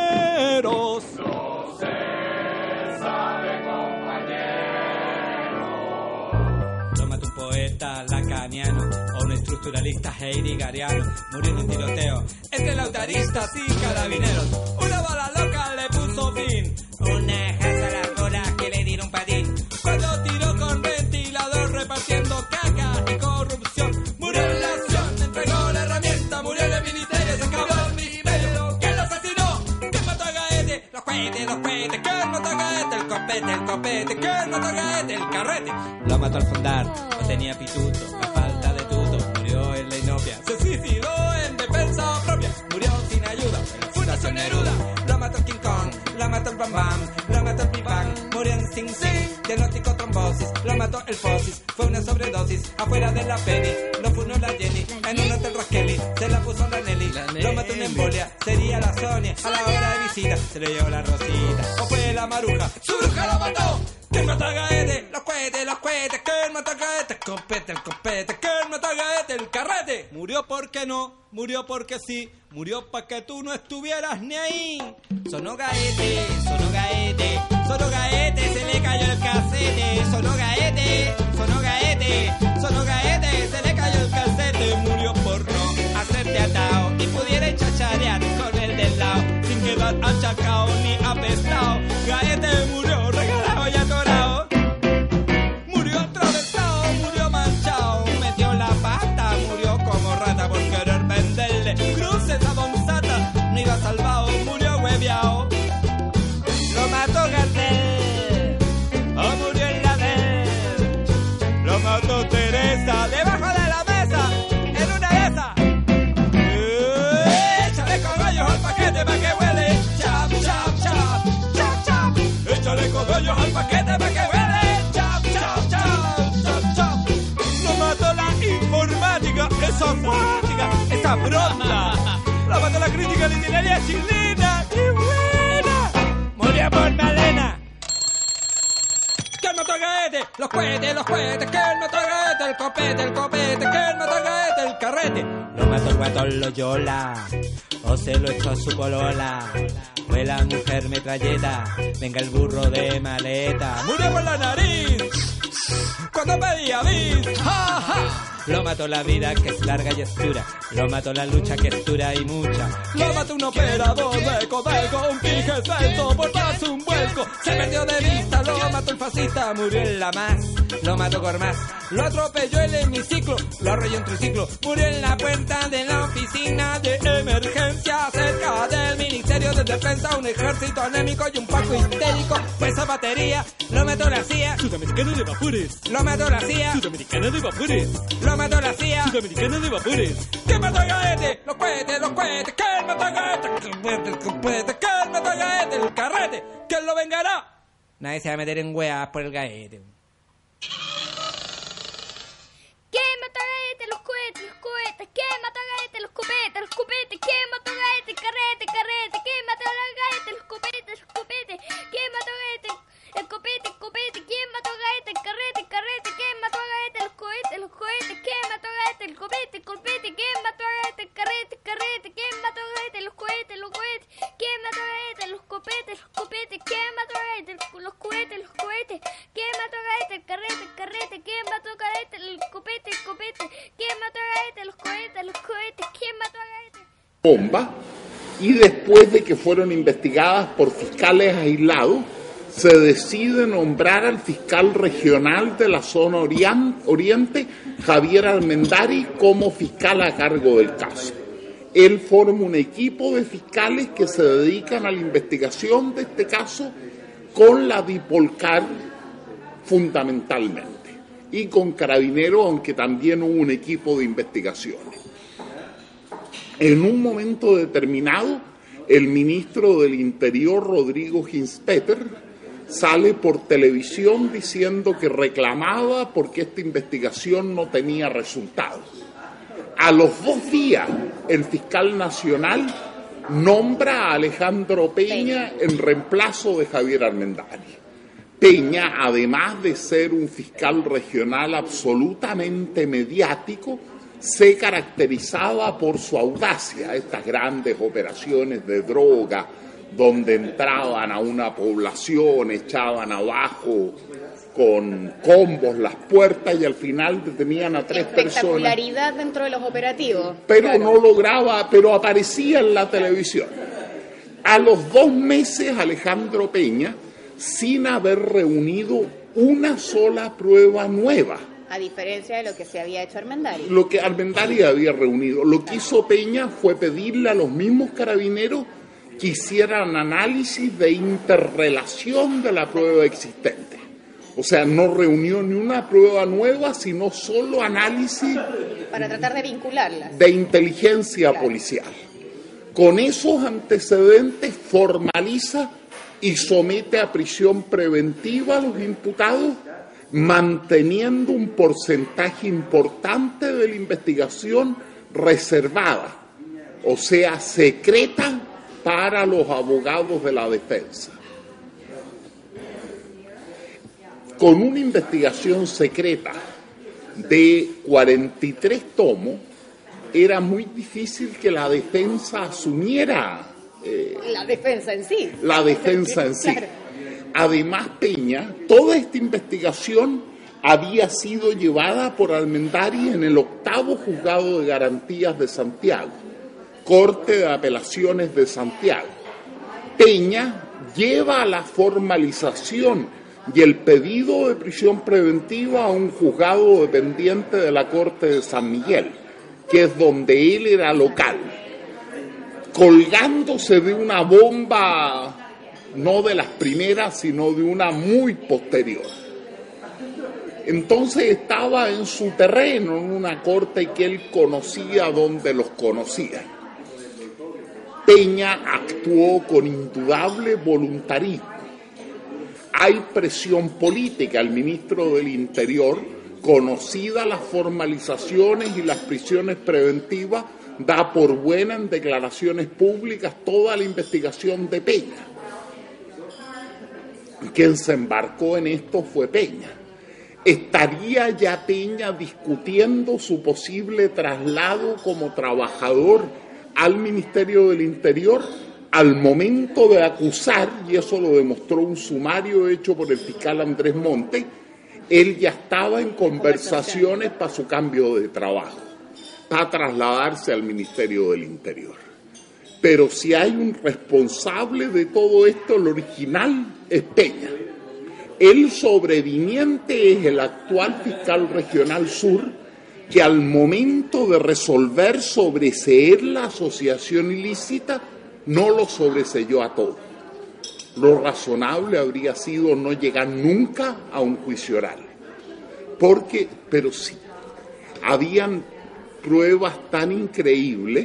No se sabe, compañeros. Lo mató un poeta lacaniano, o un estructuralista heideggeriano. Murió en un tiroteo entre lautaristas y carabineros. Una bala loca le puso fin. Una ejército a las colas que le dieron patín. Cuando tiró con ventilador repartiendo caca y corrupción. Murió en la acción, entregó la herramienta. Murió en el ministerio, se acabó el ministerio. ¿Quién lo asesinó? ¿Quién mató a Gaete? Los cohetes, los cohetes. ¿Quién mató a Gaete? El copete, el copete. ¿Quién mató a Gaete? El carrete. Lo mató al fondar, no tenía pituto. La falta de tuto, murió en la inopia. Se suicidó en defensa propia. Murió sin ayuda, Fundación Neruda. Lo mató King Kong, lo mató el Bam Bam, lo mató el Big Bang. Murió en Sing Sing, diagnóstico trombosis. Lo mató el Fosis, fue una sobredosis. Afuera de la Penny, lo funó la Jenny. En un hotel Raskelly, se la puso la Nelly. Lo mató una embolia, sería la Sonia. A la hora de visita, se le llevó la Rosita. O fue la Maruja, su bruja lo mató. ¿Quién mató a Gaete? Los cohetes, los cohetes. ¿Quién mató a Gaete? El copete, el copete. ¿Quién mató a Gaete? El carrete. Murió porque no, murió porque sí. Murió para que tú no estuvieras ni ahí. Sonó Gaete, sonó Gaete, sonó Gaete, se le cayó el casete. Sonó Gaete, sonó Gaete, sonó Gaete, se le cayó el casete. Murió por no hacerte atao y pudiera chacharear con el del lado sin quedar achacao ni apestao. Gaete murió regalado y atorado. Murió atravesado, murió manchado. Metió la pata, murió como rata por querer venderle cruces a Don Sata. No iba salvado, murió hueviao. Lo mató Gardel, o murió en la del. Lo mató Teresa debajo de la mesa, en una de esas. Eh, échale cogollos al paquete pa' que huele. Chap, chap, chap, chap, chap. Échale cogollos al paquete pa' que huele. Chap, chap, chap, chap, chap. Lo mató la informática, esa mágica, esa broma. lo mató la crítica literaria chilena. ¡Qué buena! Murió por Malena. ¿Quién mató a Gaete? Los cohetes, los cohetes. ¿Quién mató a Gaete? El copete, el copete. ¿Quién mató a Gaete? El carrete. Lo mató el guatón Loyola, o se lo echó a su polola. Fue la mujer metralleta, venga el burro de maleta. Murió por la nariz cuando pedía bis. ¡Ja, ja! Lo mató la vida que es larga y es dura. Lo mató la lucha que es dura y mucha. Lo mató un operador de Codelco, un pije celso por darse un vuelco. Se perdió de vista, lo mató el fascista. Murió en la más, lo mató Gormaz. Lo atropelló el hemiciclo, lo arrolló un triciclo. Murió en la puerta de la oficina de emergencia cerca del Ministerio de Defensa. Un ejército anémico y un Paco histérico. Pues esa batería lo mató la C I A. Sudamericana de vapores. Lo mató la C I A. Sudamericana de vapores. Lo mató la C I A. Sudamericana de vapores. ¿Quién mató a Gaete? Los cohetes, los cohetes. ¿Quién mató a Gaete? El copete. ¿Quién mató a Gaete? El carrete. ¿Quién lo vengará? Nadie se va a meter en weas por el Gaete. ¿Quién mató a Gaete? Los cohetes, los cohetes. ¿Quién mató a Gaete? Los copetes, los copetes. ¿Quién mató a Gaete? El carrete, carrete. ¿Quién mató a Gaete? Los copetes, los copetes. ¿Quién mató a Gaete? El copete, el copete. ¿Quién mató a Gaete? El carrete, el carrete. ¿Quién mató a Gaete? Los cohetes, los cohetes. ¿Quién mató a Gaete? El copete, el copete. ¿Quién mató a Gaete? El carrete, el carrete. ¿Quién mató a Gaete? Los cohetes, los cohetes. ¿Quién mató a Gaete? Los copetes, los copetes. ¿Quién mató a Gaete? Los cohetes, los cohetes. ¿Quién mató a Gaete? El carrete, el carrete. ¿Quién mató a Gaete? El copete, el copete. ¿Quién mató a Gaete? Los cohetes, los cohetes. ¿Quién mató a Gaete? Bomba, y después de que fueron investigadas por fiscales aislados, se decide nombrar al fiscal regional de la zona oriente, Javier Armendari, como fiscal a cargo del caso. Él forma un equipo de fiscales que se dedican a la investigación de este caso con la Dipolcar fundamentalmente, y con Carabineros, aunque también hubo un equipo de investigaciones. En un momento determinado, el ministro del Interior, Rodrigo Ginspeter, sale por televisión diciendo que reclamaba porque esta investigación no tenía resultados. A los dos días, el fiscal nacional nombra a Alejandro Peña en reemplazo de Javier Armendari. Peña, además de ser un fiscal regional absolutamente mediático, se caracterizaba por su audacia. Estas grandes operaciones de droga, donde entraban a una población, echaban abajo con combos las puertas y al final detenían a tres personas. Espectacularidad dentro de los operativos. Pero claro. no lograba, pero aparecía en la televisión. A los dos meses, Alejandro Peña, sin haber reunido una sola prueba nueva. A diferencia de lo que se había hecho Armendari. Lo que Armendari había reunido. Lo que hizo Peña fue pedirle a los mismos carabineros que hicieran análisis de interrelación de la prueba existente. O sea, no reunió ni una prueba nueva, sino solo análisis para tratar de vincularlas. De inteligencia claro. policial. Con esos antecedentes formaliza y somete a prisión preventiva a los imputados, manteniendo un porcentaje importante de la investigación reservada, o sea, secreta para los abogados de la defensa. Con una investigación secreta de cuarenta y tres tomos, era muy difícil que la defensa asumiera... Eh, la defensa en sí. La defensa en sí. Claro. Además, Peña, toda esta investigación había sido llevada por Armendari en el octavo Juzgado de Garantías de Santiago, Corte de Apelaciones de Santiago. Peña lleva la formalización y el pedido de prisión preventiva a un juzgado dependiente de la Corte de San Miguel, que es donde él era local, colgándose de una bomba, no de las primeras, sino de una muy posterior. Entonces estaba en su terreno, en una corte que él conocía donde los conocía. Peña actuó con indudable voluntarismo. Hay presión política. El ministro del Interior, conocidas las formalizaciones y las prisiones preventivas, da por buena en declaraciones públicas toda la investigación de Peña. Quien se embarcó en esto fue Peña. ¿Estaría ya Peña discutiendo su posible traslado como trabajador al Ministerio del Interior? Al momento de acusar, y eso lo demostró un sumario hecho por el fiscal Andrés Monte, él ya estaba en conversaciones para su cambio de trabajo, para trasladarse al Ministerio del Interior. Pero si hay un responsable de todo esto, el original es Peña. El sobreviniente es el actual fiscal regional sur, que al momento de resolver sobreseer la asociación ilícita, no lo sobreseyó a todo. Lo razonable habría sido no llegar nunca a un juicio oral. Porque, pero sí, habían pruebas tan increíbles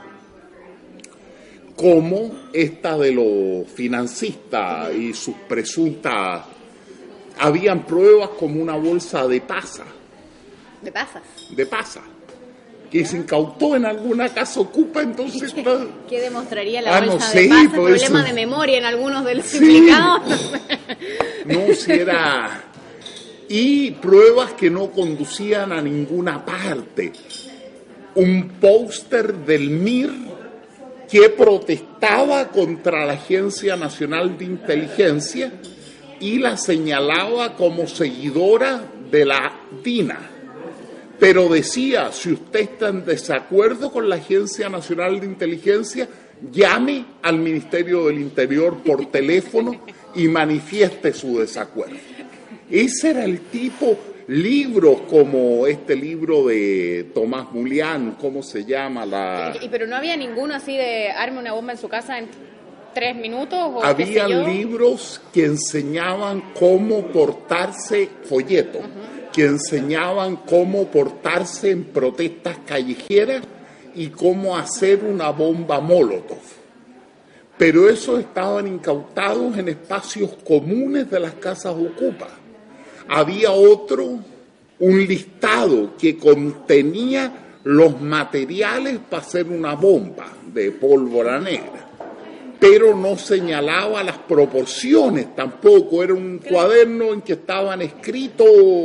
como esta de los financistas y sus presuntas. Habían pruebas como una bolsa de pasa. ¿De pasas? De pasa. Que se incautó en alguna casa ocupa, entonces... ¿Qué demostraría la ah, bolsa no sé, de pasa? Problema Eso. De memoria en algunos de los sí. implicados. No, si era... Y pruebas que no conducían a ninguna parte. Un póster del M I R que protestaba contra la Agencia Nacional de Inteligencia y la señalaba como seguidora de la DINA. Pero decía, si usted está en desacuerdo con la Agencia Nacional de Inteligencia, llame al Ministerio del Interior por teléfono y manifieste su desacuerdo. Ese era el tipo, libros como este libro de Tomás Mulián, ¿cómo se llama? La... ¿Y, pero no había ninguno así de arme una bomba en su casa en tres minutos? ¿O había qué sé yo? Libros que enseñaban cómo portarse, folletos, uh-huh. que enseñaban cómo portarse en protestas callejeras y cómo hacer una bomba Molotov. Pero esos estaban incautados en espacios comunes de las casas ocupas. Había otro, un listado que contenía los materiales para hacer una bomba de pólvora negra, pero no señalaba las proporciones tampoco. Era un cuaderno en que estaban escritos.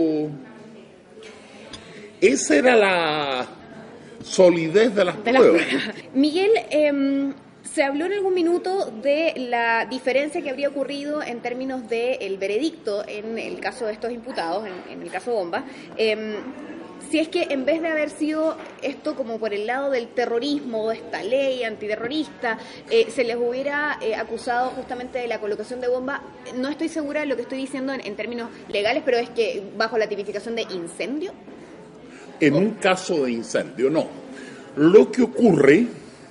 Esa era la solidez de las de pruebas. La... Miguel, eh, se habló en algún minuto de la diferencia que habría ocurrido en términos del veredicto en el caso de estos imputados, en, en el caso Bomba. Eh, si es que en vez de haber sido esto como por el lado del terrorismo, de esta ley antiterrorista, eh, se les hubiera eh, acusado justamente de la colocación de bomba, no estoy segura de lo que estoy diciendo en, en términos legales, pero es que bajo la tipificación de incendio. En un caso de incendio, no. Lo que ocurre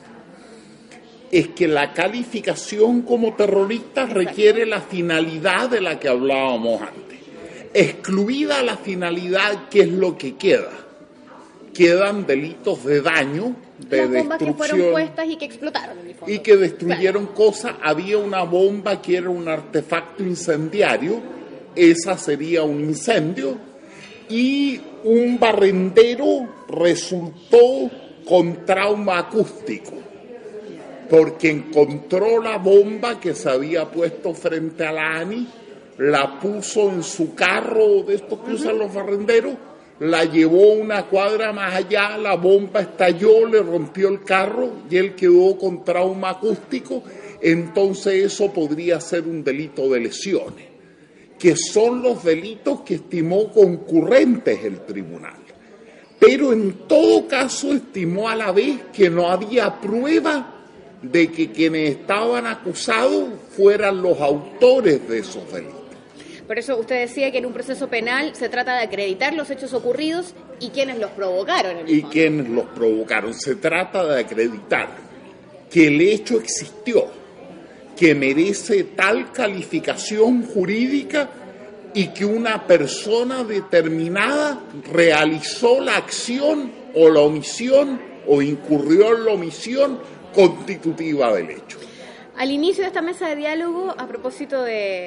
es que la calificación como terrorista requiere la finalidad de la que hablábamos antes. Excluida la finalidad, ¿qué es lo que queda? Quedan delitos de daño, de Las bombas destrucción. que fueron puestas y que explotaron, en el fondo. Y que destruyeron claro. cosas. Había una bomba que era un artefacto incendiario, esa sería un incendio, y un barrendero resultó con trauma acústico, porque encontró la bomba que se había puesto frente a la ANI, la puso en su carro de estos que usan los barrenderos, la llevó una cuadra más allá, la bomba estalló, le rompió el carro y él quedó con trauma acústico. Entonces eso podría ser un delito de lesiones, que son los delitos que estimó concurrentes el tribunal. Pero en todo caso estimó a la vez que no había prueba de que quienes estaban acusados fueran los autores de esos delitos. Por eso usted decía que en un proceso penal se trata de acreditar los hechos ocurridos y quienes los provocaron. En el y fondo. quienes los provocaron. Se trata de acreditar que el hecho existió, que merece tal calificación jurídica y que una persona determinada realizó la acción o la omisión o incurrió en la omisión constitutiva del hecho. Al inicio de esta mesa de diálogo, a propósito de,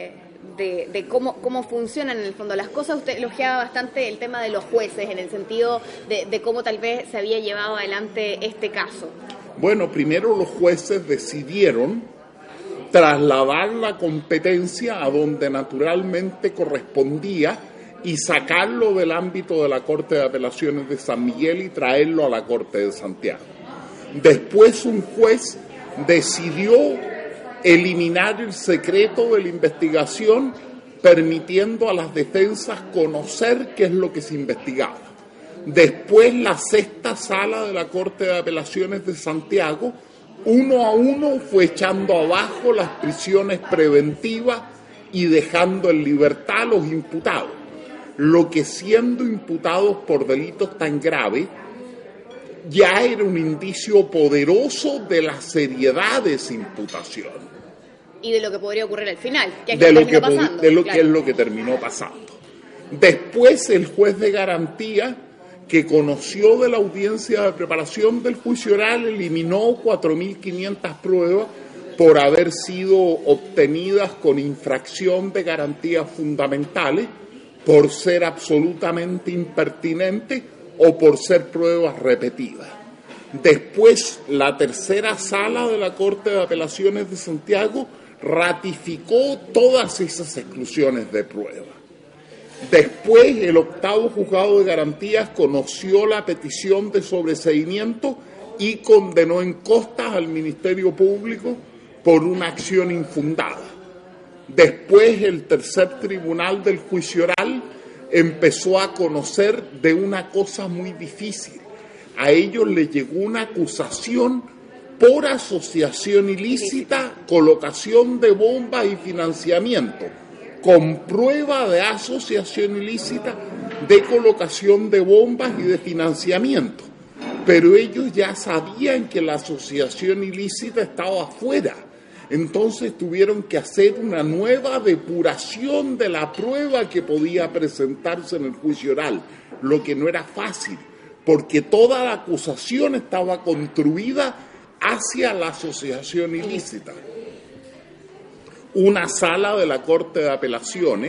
de, de cómo, cómo funcionan en el fondo las cosas. Usted elogiaba bastante el tema de los jueces, en el sentido de, de cómo tal vez se había llevado adelante este caso. Bueno, primero los jueces decidieron trasladar la competencia a donde naturalmente correspondía y sacarlo del ámbito de la Corte de Apelaciones de San Miguel y traerlo a la Corte de Santiago. Después un juez decidió eliminar el secreto de la investigación, permitiendo a las defensas conocer qué es lo que se investigaba. Después la sexta sala de la Corte de Apelaciones de Santiago, uno a uno, fue echando abajo las prisiones preventivas y dejando en libertad a los imputados, lo que siendo imputados por delitos tan graves ya era un indicio poderoso de la seriedad de esa imputación. Y de lo que podría ocurrir al final, que de lo que, pasando, de lo claro. que es lo que terminó pasando. Después el juez de garantía, que conoció de la audiencia de preparación del juicio oral, eliminó cuatro mil quinientas pruebas por haber sido obtenidas con infracción de garantías fundamentales, por ser absolutamente impertinentes o por ser pruebas repetidas. Después, la tercera sala de la Corte de Apelaciones de Santiago ratificó todas esas exclusiones de prueba. Después, el octavo juzgado de garantías conoció la petición de sobreseimiento y condenó en costas al Ministerio Público por una acción infundada. Después, el tercer tribunal del juicio oral empezó a conocer de una cosa muy difícil. A ellos les llegó una acusación por asociación ilícita, colocación de bombas y financiamiento, con prueba de asociación ilícita, de colocación de bombas y de financiamiento. Pero ellos ya sabían que la asociación ilícita estaba afuera. Entonces tuvieron que hacer una nueva depuración de la prueba que podía presentarse en el juicio oral, lo que no era fácil, porque toda la acusación estaba construida hacia la asociación ilícita. Una sala de la Corte de Apelaciones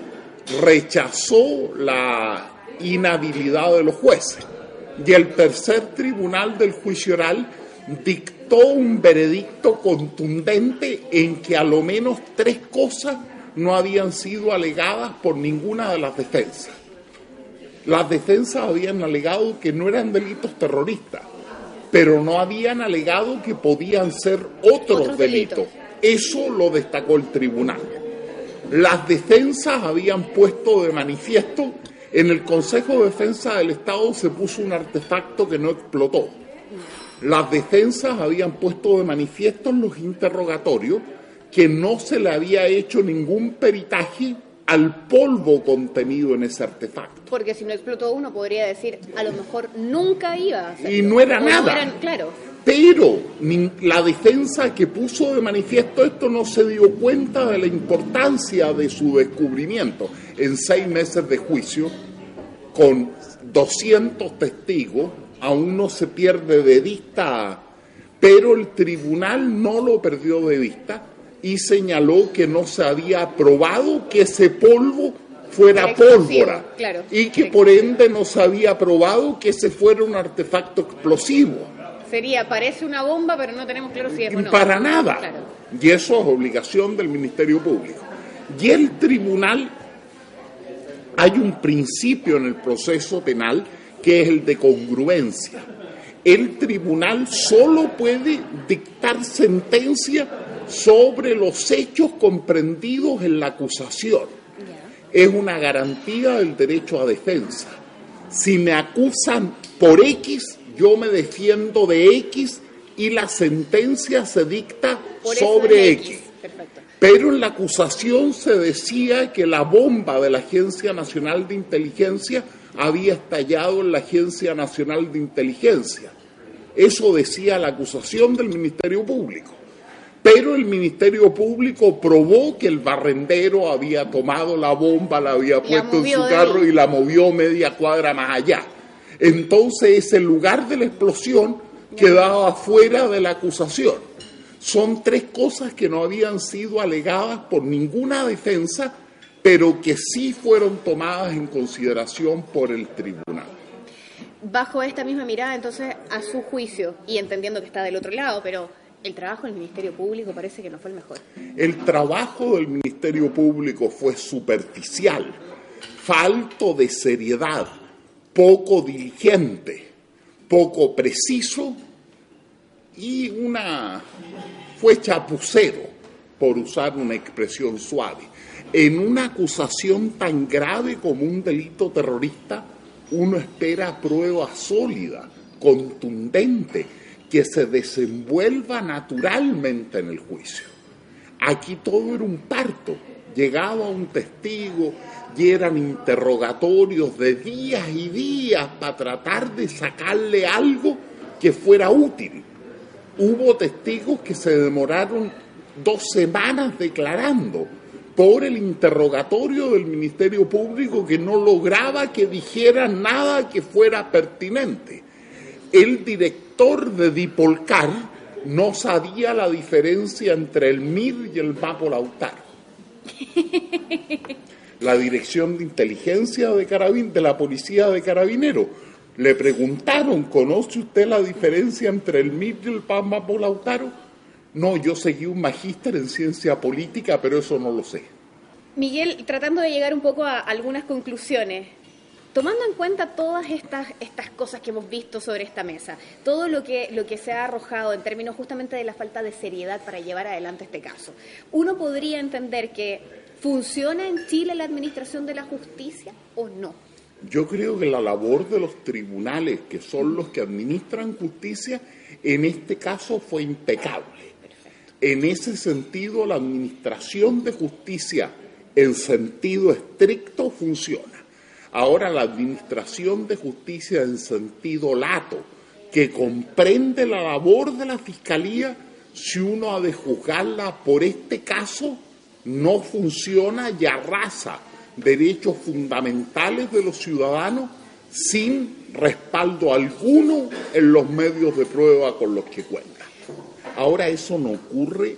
rechazó la inhabilidad de los jueces y el tercer tribunal del juicio oral dictó un veredicto contundente en que a lo menos tres cosas no habían sido alegadas por ninguna de las defensas. Las defensas habían alegado que no eran delitos terroristas, pero no habían alegado que podían ser otros, otros delitos. delitos. Eso lo destacó el tribunal. Las defensas habían puesto de manifiesto, en el Consejo de Defensa del Estado se puso un artefacto que no explotó. Las defensas habían puesto de manifiesto en los interrogatorios que no se le había hecho ningún peritaje al polvo contenido en ese artefacto. Porque si no explotó uno podría decir, a lo mejor nunca iba a hacerlo. Y no era o nada. No eran, claro. Pero la defensa que puso de manifiesto esto no se dio cuenta de la importancia de su descubrimiento. En seis meses de juicio, con doscientos testigos, aún no se pierde de vista, pero el tribunal no lo perdió de vista y señaló que no se había probado que ese polvo fuera pólvora, claro, y que por ende no se había probado que ese fuera un artefacto explosivo. Sería, parece una bomba, pero no tenemos claro si es o no. Para nada. Claro. Y eso es obligación del Ministerio Público. Y el tribunal, hay un principio en el proceso penal que es el de congruencia. El tribunal solo puede dictar sentencia sobre los hechos comprendidos en la acusación. Es una garantía del derecho a defensa. Si me acusan por X, yo me defiendo de X y la sentencia se dicta por sobre X. X. Pero en la acusación se decía que la bomba de la Agencia Nacional de Inteligencia había estallado en la Agencia Nacional de Inteligencia. Eso decía la acusación del Ministerio Público. Pero el Ministerio Público probó que el barrendero había tomado la bomba, la había puesto en su carro y la movió media cuadra más allá. Entonces ese lugar de la explosión quedaba fuera de la acusación. Son tres cosas que no habían sido alegadas por ninguna defensa, pero que sí fueron tomadas en consideración por el tribunal. Bajo esta misma mirada, entonces, a su juicio, y entendiendo que está del otro lado, pero el trabajo del Ministerio Público parece que no fue el mejor. El trabajo del Ministerio Público fue superficial, falto de seriedad, poco diligente, poco preciso y una fue chapucero, por usar una expresión suave. En una acusación tan grave como un delito terrorista, uno espera prueba sólida, contundente, que se desenvuelva naturalmente en el juicio. Aquí todo era un parto. Llegaba un testigo y eran interrogatorios de días y días para tratar de sacarle algo que fuera útil. Hubo testigos que se demoraron dos semanas declarando por el interrogatorio del Ministerio Público que no lograba que dijeran nada que fuera pertinente. El director de Dipolcar no sabía la diferencia entre el M I R y el Mapo Lautaro. La Dirección de Inteligencia de, Carabin- de la Policía de Carabineros le preguntaron, ¿conoce usted la diferencia entre el M I R y el Mapo Lautaro? No, yo seguí un magíster en ciencia política, pero eso no lo sé. Miguel, tratando de llegar un poco a algunas conclusiones, tomando en cuenta todas estas, estas cosas que hemos visto sobre esta mesa, todo lo que, lo que se ha arrojado en términos justamente de la falta de seriedad para llevar adelante este caso, ¿uno podría entender que funciona en Chile la administración de la justicia o no? Yo creo que la labor de los tribunales, que son los que administran justicia, en este caso fue impecable. En ese sentido, la administración de justicia en sentido estricto funciona. Ahora, la administración de justicia en sentido lato, que comprende la labor de la Fiscalía, si uno ha de juzgarla por este caso, no funciona y arrasa derechos fundamentales de los ciudadanos sin respaldo alguno en los medios de prueba con los que cuenta. Ahora eso no ocurre.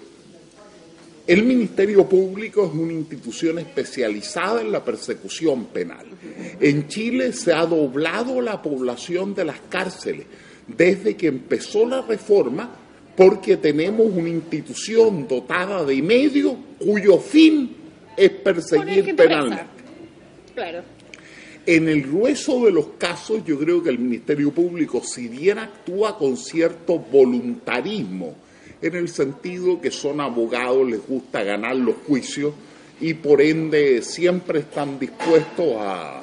El Ministerio Público es una institución especializada en la persecución penal. En Chile se ha doblado la población de las cárceles desde que empezó la reforma, porque tenemos una institución dotada de medios cuyo fin es perseguir penalmente. Claro. En el grueso de los casos, yo creo que el Ministerio Público, si bien actúa con cierto voluntarismo, en el sentido que son abogados, les gusta ganar los juicios y por ende siempre están dispuestos a,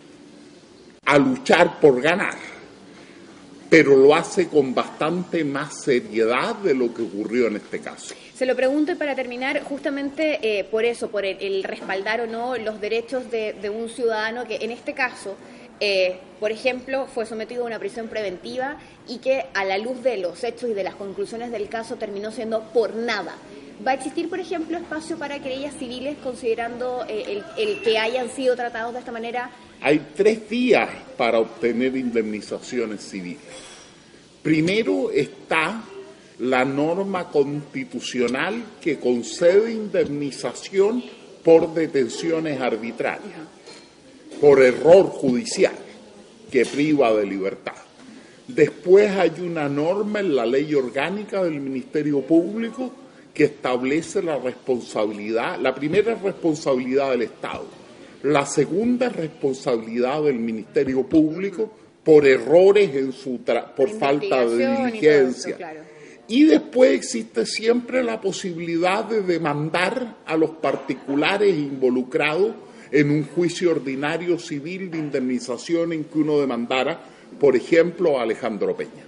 a luchar por ganar, pero lo hace con bastante más seriedad de lo que ocurrió en este caso. Se lo pregunto y para terminar, justamente eh, por eso, por el, el respaldar o no los derechos de, de un ciudadano que en este caso, eh, por ejemplo, fue sometido a una prisión preventiva y que a la luz de los hechos y de las conclusiones del caso terminó siendo por nada. ¿Va a existir, por ejemplo, espacio para querellas civiles considerando eh, el, el que hayan sido tratados de esta manera? Hay tres días para obtener indemnizaciones civiles. Primero está la norma constitucional que concede indemnización por detenciones arbitrarias, por error judicial que priva de libertad. Después hay una norma en la ley orgánica del Ministerio Público que establece la responsabilidad. La primera es responsabilidad del Estado, la segunda es responsabilidad del Ministerio Público por errores en su tra- por falta de diligencia. Y después existe siempre la posibilidad de demandar a los particulares involucrados en un juicio ordinario civil de indemnización en que uno demandara, por ejemplo, a Alejandro Peña.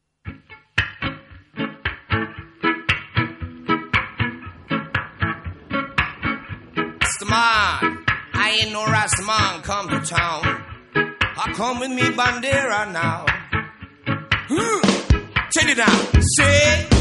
Rastaman, I ain't no Rastaman come to town. I come with me bandera now. Check it out, say